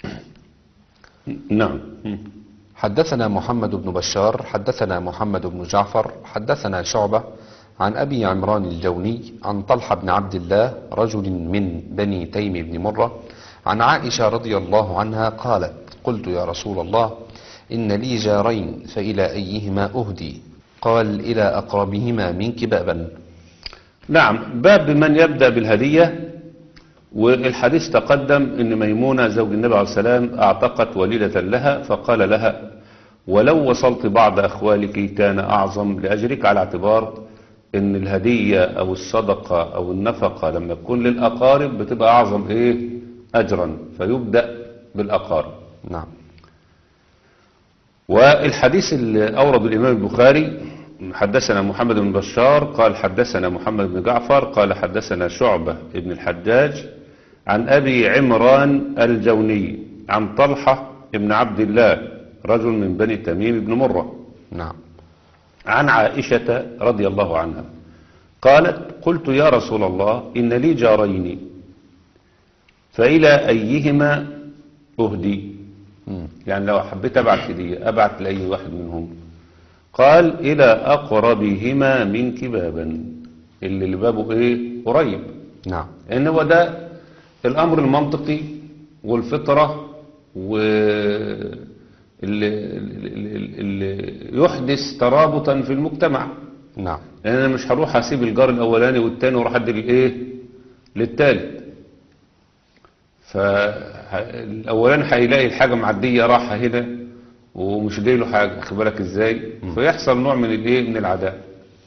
[SPEAKER 3] نعم.
[SPEAKER 2] حدثنا محمد بن بشار حدثنا محمد بن جعفر حدثنا شعبة عن أبي عمران الجوني عن طلحة بن عبد الله رجل من بني تيم بن مرة عن عائشة رضي الله عنها قالت قلت يا رسول الله إن لي جارين فإلى أيهما أهدي؟ قال إلى أقربهما منك بابا.
[SPEAKER 3] نعم. باب بمن يبدأ بالهدية. والحديث تقدم ان ميمونة زوج النبي عليه السلام اعتقت وليدة لها فقال لها ولو وصلت بعض اخوالك كان اعظم لاجرك، على اعتبار ان الهدية او الصدقة او النفقة لما تكون للاقارب بتبقى اعظم ايه اجرا، فيبدأ بالاقارب.
[SPEAKER 2] نعم.
[SPEAKER 3] والحديث اللي اورد الامام البخاري حدثنا محمد بن بشار قال حدثنا محمد بن جعفر قال حدثنا شعبة بن الحجاج عن أبي عمران الجوني عن طلحة بن عبد الله رجل من بني تميم بن مرة.
[SPEAKER 2] نعم.
[SPEAKER 3] عن عائشة رضي الله عنها قالت قلت يا رسول الله إن لي جارين فإلى أيهما أهدي؟ يعني لو حبيت أبعت هدية أبعت لأي واحد منهم؟ قال إلى أقربهما منك بابا، اللي البابه إيه قريب.
[SPEAKER 2] نعم.
[SPEAKER 3] إن هو ده الأمر المنطقي والفطرة واللي اللي يحدث ترابطا في المجتمع.
[SPEAKER 2] نعم.
[SPEAKER 3] لأن أنا مش هروح أسيب الجار الأولاني والتاني وأروح أدي للإيه للتالت، فالأولاني هيلاقي الحاجة معدية راحة هنا ومش جاي له حاجة، خد بالك ازاي؟ فيحصل نوع من الايه من العداء.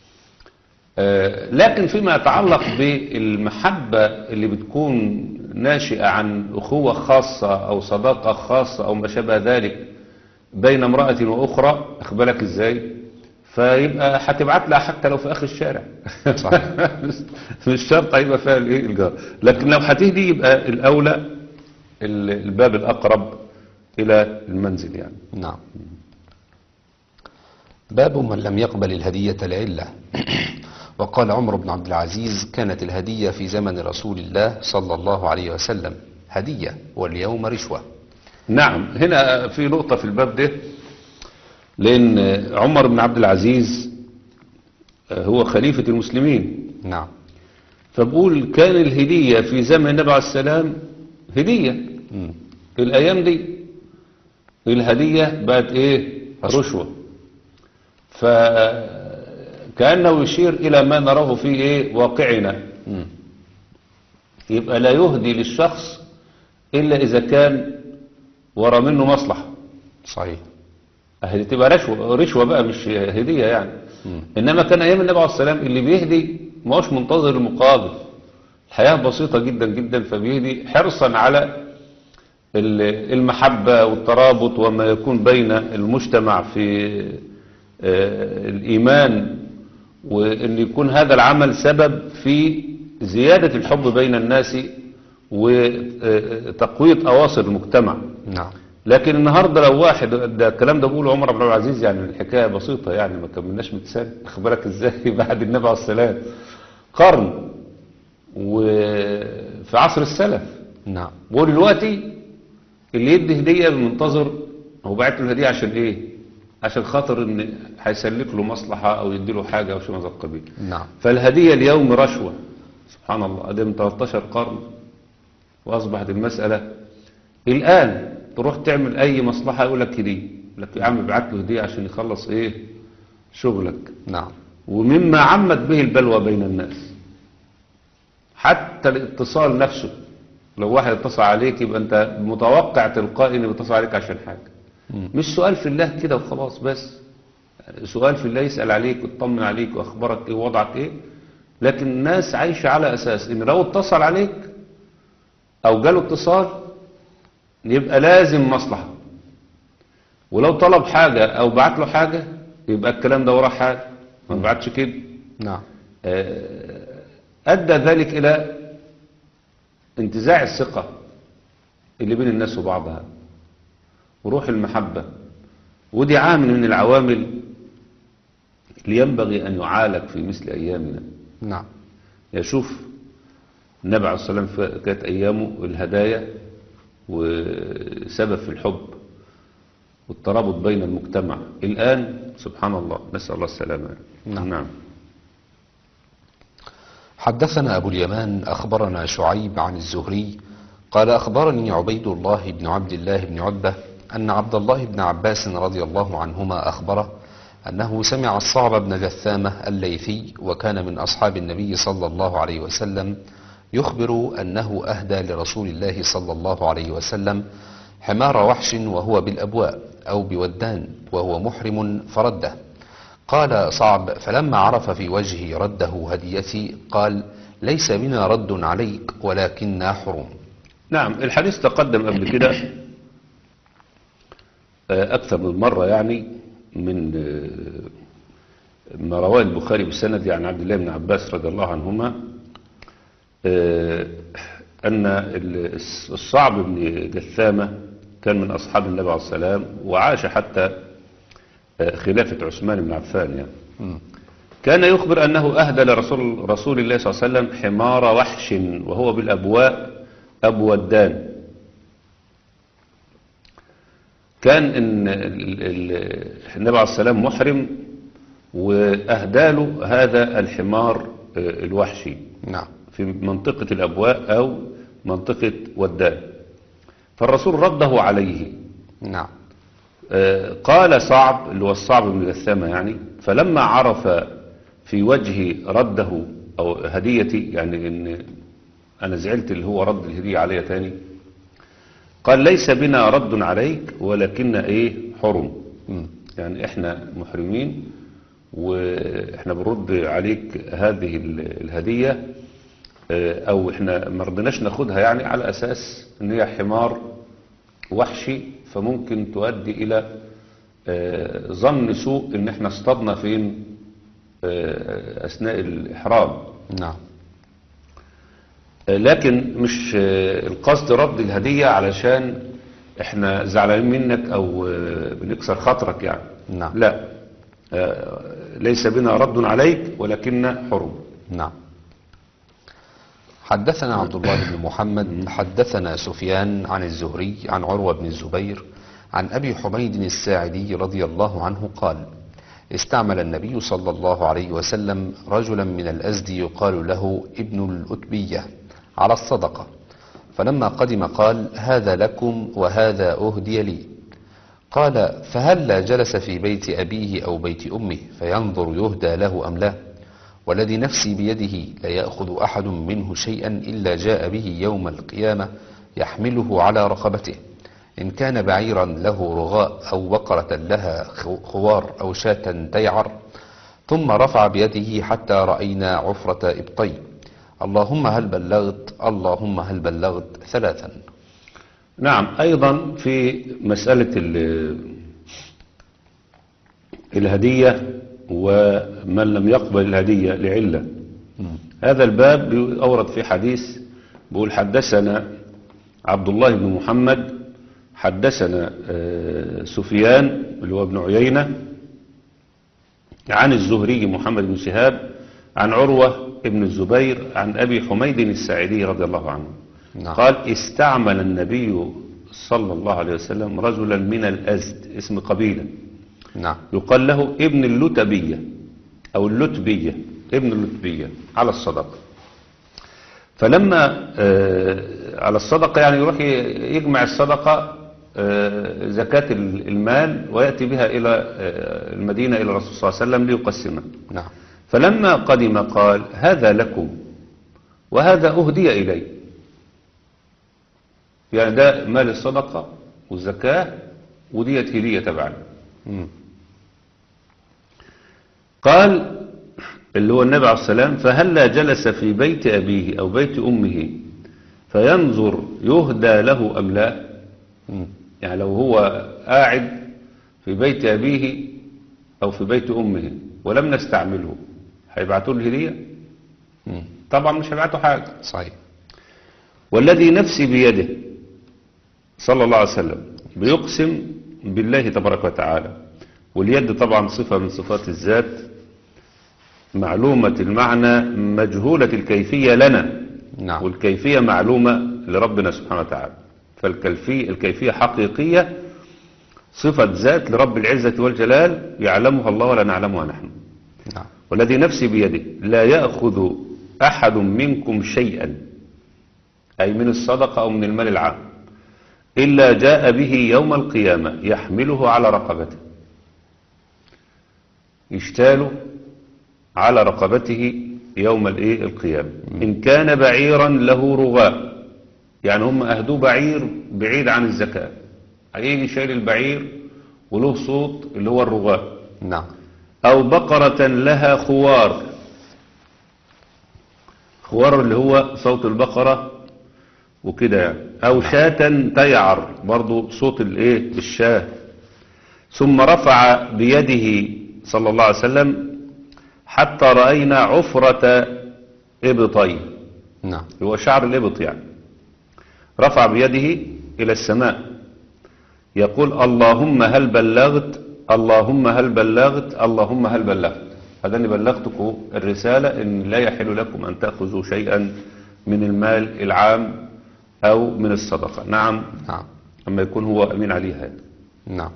[SPEAKER 3] آه لكن فيما يتعلق بالمحبة اللي بتكون ناشئة عن أخوة خاصة أو صداقة خاصة أو ما شابه ذلك بين امرأة وأخرى، خد بالك ازاي؟ فيبقى هتبعت لها حتى لو في آخر الشارع.
[SPEAKER 2] صحيح.
[SPEAKER 3] مش شرط هيبقى فيها الايه الجار، لكن لو هتهدي يبقى الأولى الباب الأقرب إلى المنزل يعني.
[SPEAKER 2] نعم. باب من لم يقبل الهدية لعلة. وقال عمر بن عبد العزيز كانت الهدية في زمن رسول الله صلى الله عليه وسلم هدية واليوم رشوة.
[SPEAKER 3] نعم. هنا في نقطة في الباب ده، لأن عمر بن عبد العزيز هو خليفة المسلمين.
[SPEAKER 2] نعم.
[SPEAKER 3] فبقول كان الهدية في زمن النبي عليه السلام هدية.
[SPEAKER 2] مم.
[SPEAKER 3] في الأيام دي الهدية بقت إيه رشوة. فكأنه يشير إلى ما نراه في إيه واقعنا.
[SPEAKER 2] مم.
[SPEAKER 3] يبقى لا يهدي للشخص إلا إذا كان ورا منه مصلحة.
[SPEAKER 2] صحيح.
[SPEAKER 3] هذه تبقى رشوة رشوة بقى مش هدية يعني.
[SPEAKER 2] مم.
[SPEAKER 3] إنما كان أيام النبي عليه السلام اللي بيهدي ما هوش منتظر المقابل، الحياة بسيطة جدا جدا، فبيهدي حرصا على المحبة والترابط وما يكون بين المجتمع في الإيمان، وأن يكون هذا العمل سبب في زيادة الحب بين الناس وتقوية أواصر المجتمع.
[SPEAKER 2] نعم.
[SPEAKER 3] لكن النهاردة لو واحد، ده الكلام ده بقوله عمر بن عبد العزيز، يعني الحكاية بسيطة يعني ما كملناش مئة سنة، اخبرك ازاي بعد النبي عليه السلام قرن وفي عصر السلف.
[SPEAKER 2] نعم.
[SPEAKER 3] بقول دلوقتي اللي يدي هدية منتظر هو بعت له الهدية عشان ايه؟ عشان خاطر ان هيسلك له مصلحة او يدي له حاجة او شيء من هذا القبيل.
[SPEAKER 2] نعم.
[SPEAKER 3] فالهدية اليوم رشوة. سبحان الله، ادي ثلاثة عشر قرن واصبحت المسألة الان تروح تعمل اي مصلحة يقول لك هدية، يقول لك يا عم ابعت له هدية عشان يخلص ايه شغلك.
[SPEAKER 2] نعم.
[SPEAKER 3] ومما عمت به البلوى بين الناس حتى الاتصال نفسه، لو واحد اتصل عليك يبقى انت متوقع تلقائي انه بيتصل عليك عشان حاجة.
[SPEAKER 2] مم.
[SPEAKER 3] مش سؤال في الله كده وخلاص، بس سؤال في الله يسأل عليك ويطمن عليك واخبارك ايه ووضعك ايه. لكن الناس عايشة على اساس ان لو اتصل عليك او جاله اتصال يبقى لازم مصلحة، ولو طلب حاجة او بعت له حاجة يبقى الكلام ده وراه حاجة، ما بعتش كده.
[SPEAKER 2] نعم.
[SPEAKER 3] ادى ذلك الى انتزاع الثقة اللي بين الناس وبعضها وروح المحبة. ودي عامل من العوامل اللي ينبغي أن يعالج في مثل أيامنا.
[SPEAKER 2] نعم.
[SPEAKER 3] يشوف النبي عليه الصلاة والسلام كانت أيامه الهدايا وسبب في الحب والترابط بين المجتمع. الآن سبحان الله، نسأل الله السلامة.
[SPEAKER 2] نعم.
[SPEAKER 3] نعم.
[SPEAKER 2] حدثنا أبو اليمان أخبرنا شعيب عن الزهري قال أخبرني عبيد الله بن عبد الله بن عتبة أن عبد الله بن عباس رضي الله عنهما أخبره أنه سمع الصعب بن جثامة الليثي وكان من أصحاب النبي صلى الله عليه وسلم يخبر أنه أهدى لرسول الله صلى الله عليه وسلم حمار وحش وهو بالأبواء أو بودان وهو محرم فرده. قال صعب فلما عرف في وجهي رده هديتي قال ليس بنا رد عليك ولكننا حرم.
[SPEAKER 3] نعم، الحديث تقدم قبل كده أكثر من مرة، يعني من ما رواه البخاري بالسند عن عبد الله بن عباس رضي الله عنهما أن الصعب بن جثامة كان من أصحاب النبي عليه الصلاة والسلام وعاش حتى خلافة عثمان بن عفان. يعني كان يخبر أنه أهدى لرسول رسول الله صلى الله عليه وسلم حمار وحش وهو بالأبواء أبو ودان. كان إن النبي عليه السلام محرم وأهداله هذا الحمار الوحشي.
[SPEAKER 2] نعم.
[SPEAKER 3] في منطقة الأبواء أو منطقة ودان، فالرسول رده عليه.
[SPEAKER 2] نعم.
[SPEAKER 3] قال صعب اللي هو الصعب بن جثامة يعني فلما عرف في وجهي رده أو هديتي، يعني إن أنا زعلت اللي هو رد الهدية علي تاني، قال ليس بنا رد عليك ولكن إيه حرم.
[SPEAKER 2] م.
[SPEAKER 3] يعني إحنا محرمين وإحنا بنرد عليك هذه الهدية، أو إحنا ما رضيناش ناخدها يعني على أساس إن هي حمار وحشي، فممكن تؤدي إلى ظن سوء إن إحنا اصطدنا فين أثناء الإحرام.
[SPEAKER 2] نعم.
[SPEAKER 3] لكن مش القصد رد الهدية علشان إحنا زعلانين منك أو بنكسر خاطرك يعني.
[SPEAKER 2] نعم.
[SPEAKER 3] لا، ليس بنا رد عليك ولكن حرم.
[SPEAKER 2] نعم. حدثنا عبد الله بن محمد حدثنا سفيان عن الزهري عن عروة بن الزبير عن أبي حميد الساعدي رضي الله عنه قال استعمل النبي صلى الله عليه وسلم رجلا من الأزد يقال له ابن الأتبية على الصدقة، فلما قدم قال هذا لكم وهذا أهدي لي. قال فهلا جلس في بيت أبيه أو بيت أمه فينظر يهدى له أم لا، والذي نفسي بيده ليأخذ أحد منه شيئا إلا جاء به يوم القيامة يحمله على رقبته، إن كان بعيرا له رغاء أو بقرة لها خوار أو شاة تيعر، ثم رفع بيده حتى رأينا عفرة إبطي، اللهم هل بلغت اللهم هل بلغت ثلاثا.
[SPEAKER 3] نعم. أيضا في مسألة الهدية ومن لم يقبل الهدية لعلة، هذا الباب أورد في حديث بيقول حدثنا عبد الله بن محمد حدثنا سفيان اللي هو ابن عيينة عن الزهري محمد بن شهاب عن عروة ابن الزبير عن أبي حميد الساعدي رضي الله عنه.
[SPEAKER 2] نعم.
[SPEAKER 3] قال استعمل النبي صلى الله عليه وسلم رجلا من الأزد، اسم قبيلة.
[SPEAKER 2] نعم.
[SPEAKER 3] يقال له ابن اللتبية أو اللتبية، ابن اللتبية على الصدقة. فلما آه على الصدقة يعني يروح يجمع الصدقة آه زكاة المال ويأتي بها إلى آه المدينة إلى الرسول صلى الله عليه وسلم ليقسمها.
[SPEAKER 2] نعم.
[SPEAKER 3] فلما قدم قال هذا لكم وهذا أهدي إلي، يعني ده مال الصدقة والزكاة وديت هدية تبعنا. قال اللي هو النبي عليه السلام فهلا جلس في بيت أبيه أو بيت أمه فينظر يهدى له أم لا. يعني لو هو قاعد في بيت أبيه أو في بيت أمه ولم نستعمله هيبعتوا له هدية؟ طبعا مش هيبعتوا حاجة.
[SPEAKER 2] صحيح.
[SPEAKER 3] والذي نفسي بيده صلى الله عليه وسلم بيقسم بالله تبارك وتعالى، واليد طبعا صفة من صفات الذات معلومة المعنى مجهولة الكيفية لنا،
[SPEAKER 2] نعم.
[SPEAKER 3] والكيفية معلومة لربنا سبحانه وتعالى. فالكيفية الكيفية حقيقية، صفة ذات لرب العزة والجلال يعلمها الله ولا نعلمها نحن.
[SPEAKER 2] نعم.
[SPEAKER 3] والذي نفسي بيده لا يأخذ أحد منكم شيئا، أي من الصدقة أو من المال العام، إلا جاء به يوم القيامة يحمله على رقبته، يشتاله على رقبته يوم الايه القيامة. إن كان بعيرا له رغاء، يعني هم أهدوه بعير بعيد عن الزكاة، هيجي شايل البعير وله صوت اللي هو الرغاء.
[SPEAKER 2] نعم.
[SPEAKER 3] أو بقرة لها خوار، خوار اللي هو صوت البقرة وكده يعني. أو شاة تيعر، برضو صوت الايه الشاه. ثم رفع بيده صلى الله عليه وسلم حتى رأينا عفرة إبطيه،
[SPEAKER 2] نعم.
[SPEAKER 3] هو شعر الإبط يعني. رفع بيده إلى السماء يقول اللهم هل بلغت، اللهم هل بلغت، اللهم هل بلغت. هذا أني بلغتكم الرسالة إن لا يحل لكم أن تأخذوا شيئا من المال العام أو من الصدقة. نعم.
[SPEAKER 2] نعم.
[SPEAKER 3] أما يكون هو أمين عليها.
[SPEAKER 2] نعم.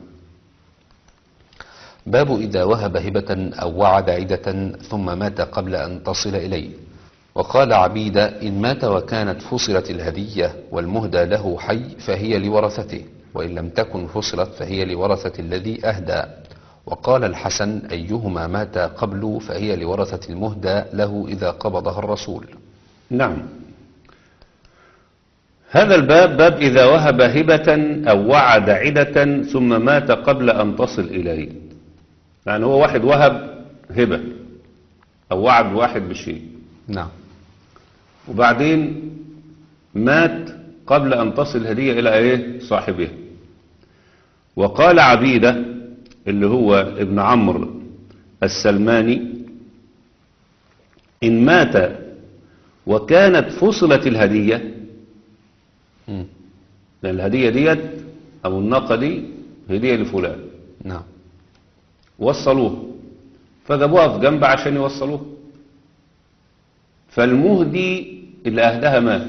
[SPEAKER 2] باب إذا وهب هبة أو وعد عدة ثم مات قبل أن تصل إليه. وقال عبيدة إن مات وكانت فصلت الهدية والمهدى له حي فهي لورثته، وإن لم تكن فصلت فهي لورثة الذي أهدى. وقال الحسن أيهما مات قبل فهي لورثة المهدى له إذا قبضها الرسول.
[SPEAKER 3] نعم. هذا الباب باب إذا وهب هبة أو وعد عدة ثم مات قبل أن تصل إليه. يعني هو واحد وهب هبة أو وعد واحد بشيء،
[SPEAKER 2] نعم،
[SPEAKER 3] وبعدين مات قبل أن تصل الهدية إلى إيه صاحبها. وقال عبيدة اللي هو ابن عمرو السلماني إن مات وكانت فصلت الهدية،
[SPEAKER 2] مم.
[SPEAKER 3] لأن الهدية ديت أو الناقة دي هدية لفلان،
[SPEAKER 2] نعم،
[SPEAKER 3] وصلوه فجابوها في جنب عشان يوصلوه، فالمهدي اللي أهدها مات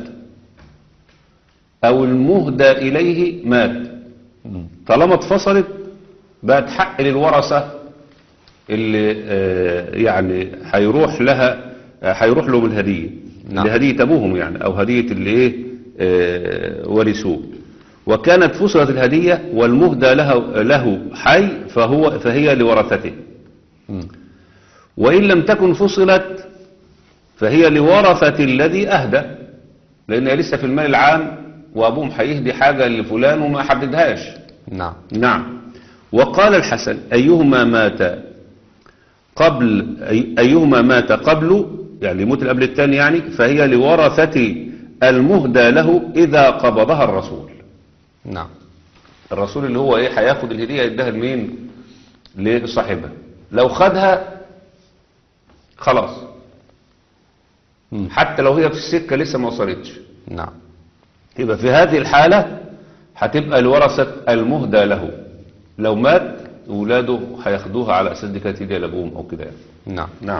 [SPEAKER 3] أو المهدى إليه مات.
[SPEAKER 2] مم.
[SPEAKER 3] طالما اتفصلت بقت حق للورثة اللي آه يعني هيروح لها آه هيروح لهم الهدية،
[SPEAKER 2] نعم.
[SPEAKER 3] اللي هدية أبوهم يعني أو هدية اللي إيه آه ورثوه. وكانت فصلت الهدية والمهدى له, له حي فهو فهي لورثته.
[SPEAKER 2] مم.
[SPEAKER 3] وإن لم تكن فصلت فهي لورثة الذي أهدى، لأنها لسه في المال العام وأبوهم هيهدي حاجة لفلان وما حددهاش.
[SPEAKER 2] نعم.
[SPEAKER 3] نعم. وقال الحسن أيهما مات قبل أي أيهما مات قبل يعني يموت قبل الثاني يعني فهي لورثة المهدى له إذا قبضها الرسول.
[SPEAKER 2] نعم.
[SPEAKER 3] الرسول اللي هو إيه هياخد الهدية يديها لمين؟ لصاحبها. لو خدها خلاص،
[SPEAKER 2] مم.
[SPEAKER 3] حتى لو هي في السكة لسه ما وصلتش،
[SPEAKER 2] نعم.
[SPEAKER 3] يبقى في هذه الحالة هتبقى لورثة المهدى له. لو مات اولاده هياخدوها على اساس دي كانت هديه لابوهم او كده يعني.
[SPEAKER 2] نعم.
[SPEAKER 3] نعم.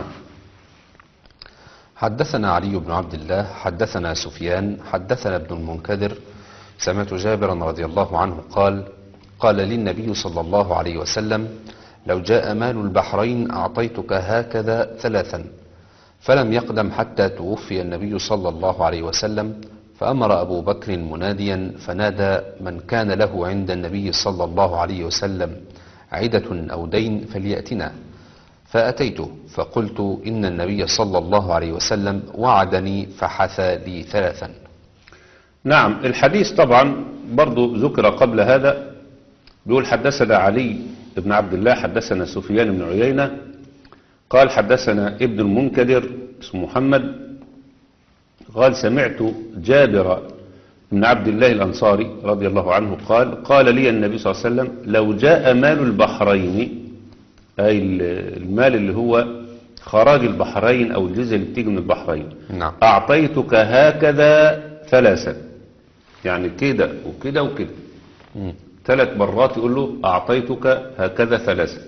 [SPEAKER 2] حدثنا علي بن عبد الله حدثنا سفيان حدثنا ابن المنكدر سمعت جابرا رضي الله عنه قال قال لي النبي صلى الله عليه وسلم لو جاء مال البحرين أعطيتك هكذا ثلاثا، فلم يقدم حتى توفي النبي صلى الله عليه وسلم، فأمر أبو بكر مناديا فنادى من كان له عند النبي صلى الله عليه وسلم عدة أو دين فليأتنا، فأتيته فقلت إن النبي صلى الله عليه وسلم وعدني فحثى لي ثلاثا.
[SPEAKER 3] نعم. الحديث طبعا برضو ذكر قبل هذا، بيقول حدثنا علي بن عبد الله حدثنا سفيان بن عيينة قال حدثنا ابن المنكدر اسمه محمد قال سمعت جابر بن عبد الله الأنصاري رضي الله عنه قال قال لي النبي صلى الله عليه وسلم لو جاء مال البحرين، أي المال اللي هو خراج البحرين أو الجزء اللي بتيجي من البحرين،
[SPEAKER 2] نعم.
[SPEAKER 3] أعطيتك هكذا ثلاثة، يعني كده وكده وكده.
[SPEAKER 2] مم.
[SPEAKER 3] ثلاث مرات يقول له أعطيتك هكذا ثلاثة.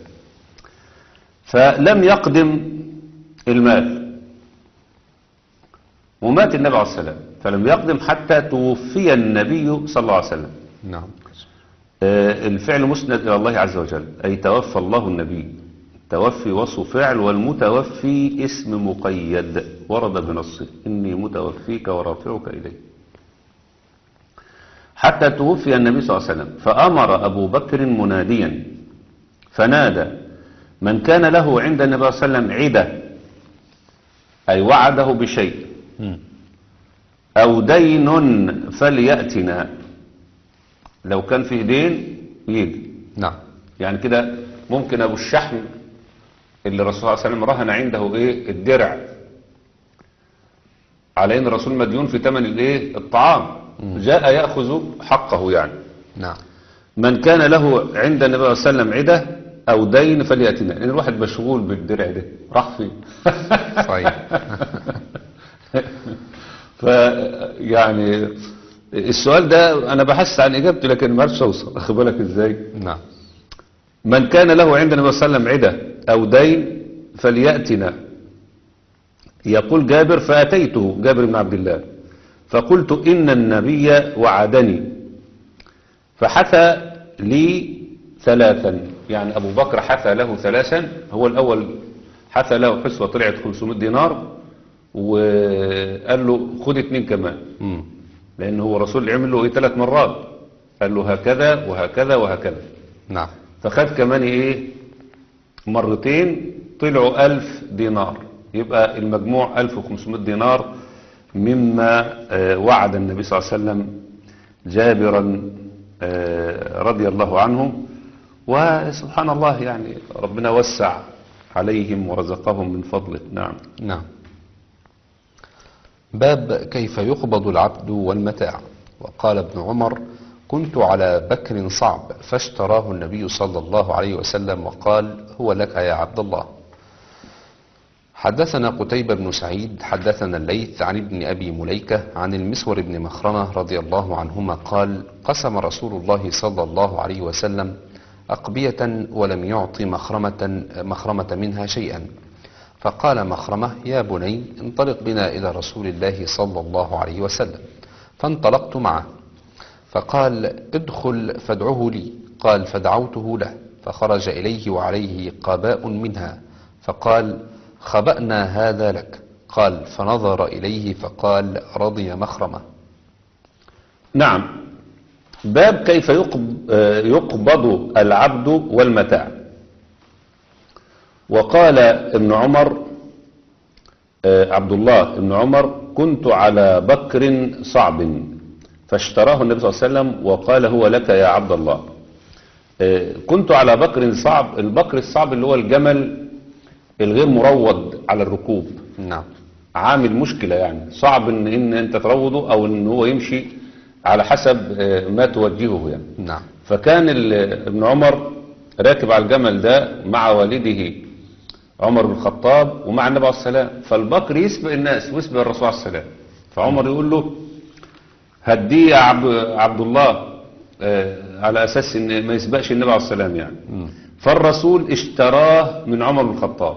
[SPEAKER 3] فلم يقدم المال ومات النبي عليه الصلاة والسلام، فلم يقدم حتى توفي النبي صلى الله عليه وسلم.
[SPEAKER 2] نعم.
[SPEAKER 3] آه، الفعل مسند إلى الله عز وجل، أي توفى الله النبي. توفي وصف فعل، والمتوفي اسم مقيد ورد بنصه، إني متوفيك ورافعك إلي. حتى توفي النبي صلى الله عليه وسلم، فأمر أبو بكر مناديا فنادى من كان له عند النبي صلى الله عليه وسلم عدة، أي وعده بشيء،
[SPEAKER 2] مم.
[SPEAKER 3] أو دين فليأتنا. لو كان فيه دين يجي.
[SPEAKER 2] نعم.
[SPEAKER 3] يعني كده ممكن أبو الشحم اللي الرسول صلى الله عليه وسلم رهن عنده إيه الدرع، على إن الرسول مديون في ثمن الإيه الطعام، جاء يأخذ حقه يعني.
[SPEAKER 2] نعم.
[SPEAKER 3] من كان له عند النبي صلى الله عليه وسلم عدة أو دين فليأتنا، لأن الواحد مشغول بالدرع ده راح فين.
[SPEAKER 2] صحيح.
[SPEAKER 3] فيعني السؤال ده أنا بحثت عن إجابته لكن ما عرفتش أوصل. أخد بالك إزاي؟
[SPEAKER 2] نعم.
[SPEAKER 3] من كان له عند النبي صلى الله عليه وسلم عدة أو دين فليأتنا. يقول جابر فأتيته، جابر بن عبد الله، فقلت إن النبي وعدني فحثى لي ثلاثا. يعني أبو بكر حثى له ثلاثا، هو الأول حثى له حسوة طلعت خمسمائة دينار، وقال له خد اتنين كمان،
[SPEAKER 2] مم.
[SPEAKER 3] لأنه هو رسول عمل له إيه ثلاث مرات، قال له هكذا وهكذا وهكذا.
[SPEAKER 2] نعم.
[SPEAKER 3] فخد كمان إيه مرتين، طلعوا ألف دينار، يبقى المجموع ألف وخمسمائة دينار مما آه، وعد النبي صلى الله عليه وسلم جابرا آه، رضي الله عنه. وسبحان الله يعني ربنا وسع عليهم ورزقهم من فضله. نعم.
[SPEAKER 2] نعم. باب كيف يقبض العبد والمتاع. وقال ابن عمر كنت على بكر صعب فاشتراه النبي صلى الله عليه وسلم وقال هو لك يا عبد الله. حدثنا قتيبة بن سعيد حدثنا الليث عن ابن أبي مليكة عن المسور بن مخرمة رضي الله عنهما قال قسم رسول الله صلى الله عليه وسلم أقبية ولم يعط مخرمة, مخرمة منها شيئا، فقال مخرمة يا بني انطلق بنا إلى رسول الله صلى الله عليه وسلم، فانطلقت معه، فقال ادخل فادعه لي، قال فدعوته له، فخرج إليه وعليه قباء منها، فقال خبأنا هذا لك، قال فنظر إليه فقال رضي مخرمة.
[SPEAKER 3] نعم. باب كيف يقب- آه، يقبض العبد والمتاع. وقال ابن عمر آه، عبد الله ابن عمر كنت على بكر صعب فاشتراه النبي صلى الله عليه وسلم وقال هو لك يا عبد الله. آه، كنت على بكر صعب، البكر الصعب اللي هو الجمل الغير مروض على الركوب،
[SPEAKER 2] نعم.
[SPEAKER 3] عامل مشكلة، يعني صعب ان, إن انت تروضه او ان هو يمشي على حسب آه، ما توجهه يعني.
[SPEAKER 2] نعم.
[SPEAKER 3] فكان ال- ابن عمر راكب على الجمل ده مع والده عمر بن الخطاب ومع النبي عليه السلام، فالبكر يسبق الناس ويسبق الرسول عليه السلام، فعمر يقول له هديه يا عبد, عبد الله آه، على اساس ان ما يسبقش النبي عليه السلام يعني.
[SPEAKER 2] مم.
[SPEAKER 3] فالرسول اشتراه من عمر بن الخطاب.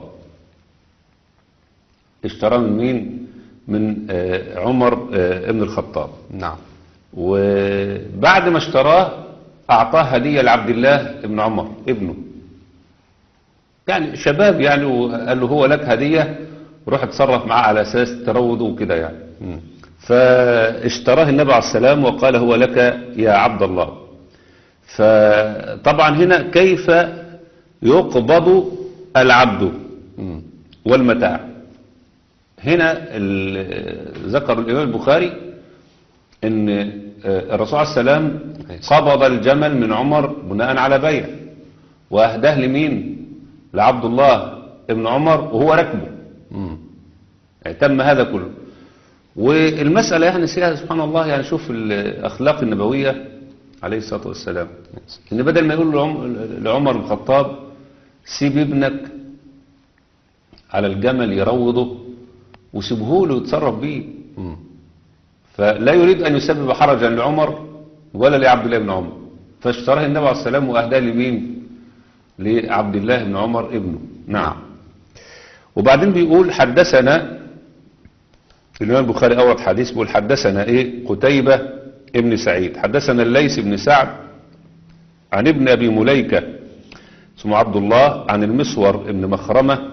[SPEAKER 3] اشتراه من مين؟ من آه، عمر آه، ابن الخطاب.
[SPEAKER 2] نعم.
[SPEAKER 3] وبعد ما اشتراه أعطاه هدية لعبد الله ابن عمر ابنه، يعني شباب يعني، وقال له هو لك هدية وروح اتصرف معاه على أساس تروضه وكده يعني.
[SPEAKER 2] مم.
[SPEAKER 3] فاشتراه النبي عليه السلام وقال هو لك يا عبد الله. فطبعا هنا كيف يقبض العبد
[SPEAKER 2] مم.
[SPEAKER 3] والمتاع. هنا ال- ذكر الإمام البخاري ان آه، الرسول عليه السلام قبض الجمل من عمر بناء على بيع، واهداه لمين؟ لعبد الله ابن عمر وهو راكبه.
[SPEAKER 2] مم.
[SPEAKER 3] يعني تم هذا كله. والمسألة يعني سيها سبحان الله، يعني شوف الأخلاق النبوية عليه الصلاة والسلام، ان بدل ما يقول لعم- لعمر بن الخطاب سيب ابنك على الجمل يروضه وسيبه له يتصرف بيه،
[SPEAKER 2] مم.
[SPEAKER 3] فلا يريد أن يسبب حرجا لعمر ولا لعبد الله بن عمر، فاشتراه النبي عليه السلام وأهداه لمين؟ لعبد الله بن عمر ابنه. نعم. وبعدين بيقول حدثنا الإمام البخاري أورد حديث بيقول حدثنا إيه قتيبة ابن سعيد حدثنا الليث بن سعد عن ابن أبي مليكة اسمه عبد الله عن المسور ابن مخرمة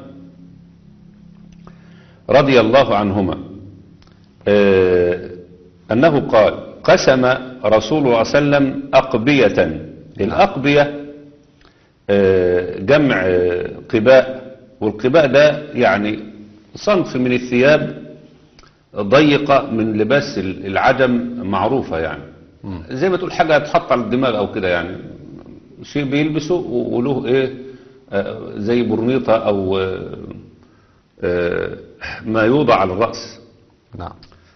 [SPEAKER 3] رضي الله عنهما آه أنه قال قسم رسول الله صلى الله عليه وسلم أقبية. الأقبية آه جمع قباء، والقباء ده يعني صنف من الثياب ضيقة من لباس العجم معروفة، يعني زي ما تقول حاجة هتحط على الدماغ أو كده، يعني شيء بيلبسه وله إيه آه زي برنيطة أو آه آه ما يوضع على الرأس.
[SPEAKER 2] نعم.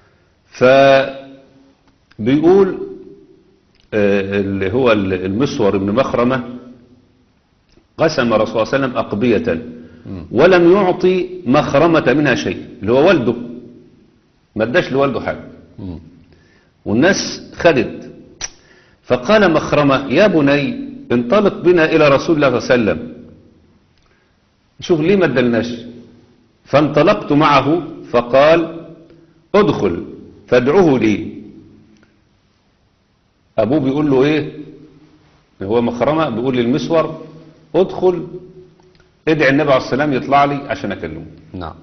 [SPEAKER 3] فبيقول آه اللي هو المسور بن مخرمة قسم رسول الله صلى الله عليه وسلم أقبية ولم يعطي مخرمة منها شيء، اللي هو والده ما اداش لوالده حاجة، والناس خدت. فقال مخرمة يا بني انطلق بنا إلى رسول الله صلى الله عليه وسلم، شوف ليه ما ادالناش. فانطلقت معه فقال ادخل فادعوه لي. أبوه بيقول له إيه، هو مخرمة بيقول للمسور ادخل ادعي النبي عليه السلام يطلع لي عشان أكلمه.
[SPEAKER 2] نعم.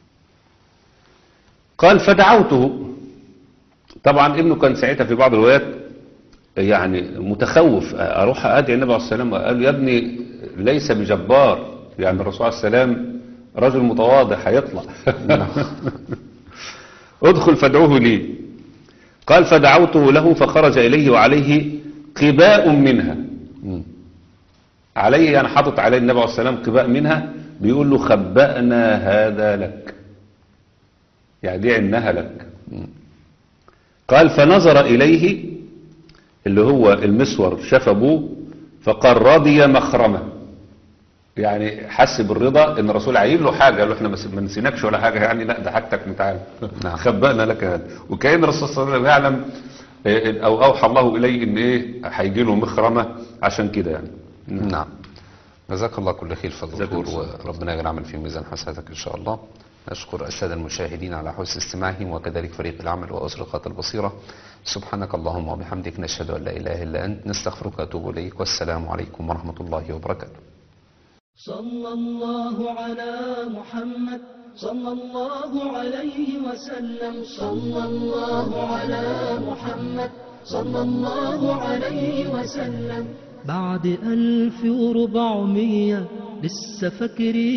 [SPEAKER 3] قال فدعوته. طبعا ابنه كان ساعتها في بعض الروايات يعني متخوف، أروح أدعي النبي عليه السلام. قال يا ابني ليس بجبار، يعني الرسول عليه السلام رجل متواضع هيطلع. ادخل فادعوه لي. قال فدعوته له فخرج إليه وعليه قباء منها. عليه يعني حاطط عليه النبي عليه السلام قباء منها، بيقول له خبأنا هذا لك، يعني دي عنها لك. قال فنظر إليه اللي هو المسور شاف أبوه فقال رضي مخرمة، يعني حس بالرضا ان الرسول عايل له حاجه، قال له احنا ما نسيناكش ولا حاجه، يعني لا ده حاجتك متعال. نعم. خبأنا لك هذا. وكأن الرسول صلى الله عليه وسلم يعلم او اوحى الله اليه ان ايه هيجي له مخرمه عشان كده يعني.
[SPEAKER 2] نعم. جزاك الله كل خير فضل الدكتور، وربنا يجعل العمل في ميزان حسناتك ان شاء الله. نشكر الساده المشاهدين على حسن استماعهم، وكذلك فريق العمل وأسرقات البصيره. سبحانك اللهم وبحمدك نشهد ان لا اله الا انت نستغفرك ونتوب اليك، والسلام عليكم ورحمه الله وبركاته.
[SPEAKER 1] صلى الله على محمد صلى الله عليه وسلم. صلى الله على محمد صلى الله عليه وسلم. بعد ألف وربعمية لسه فاكرين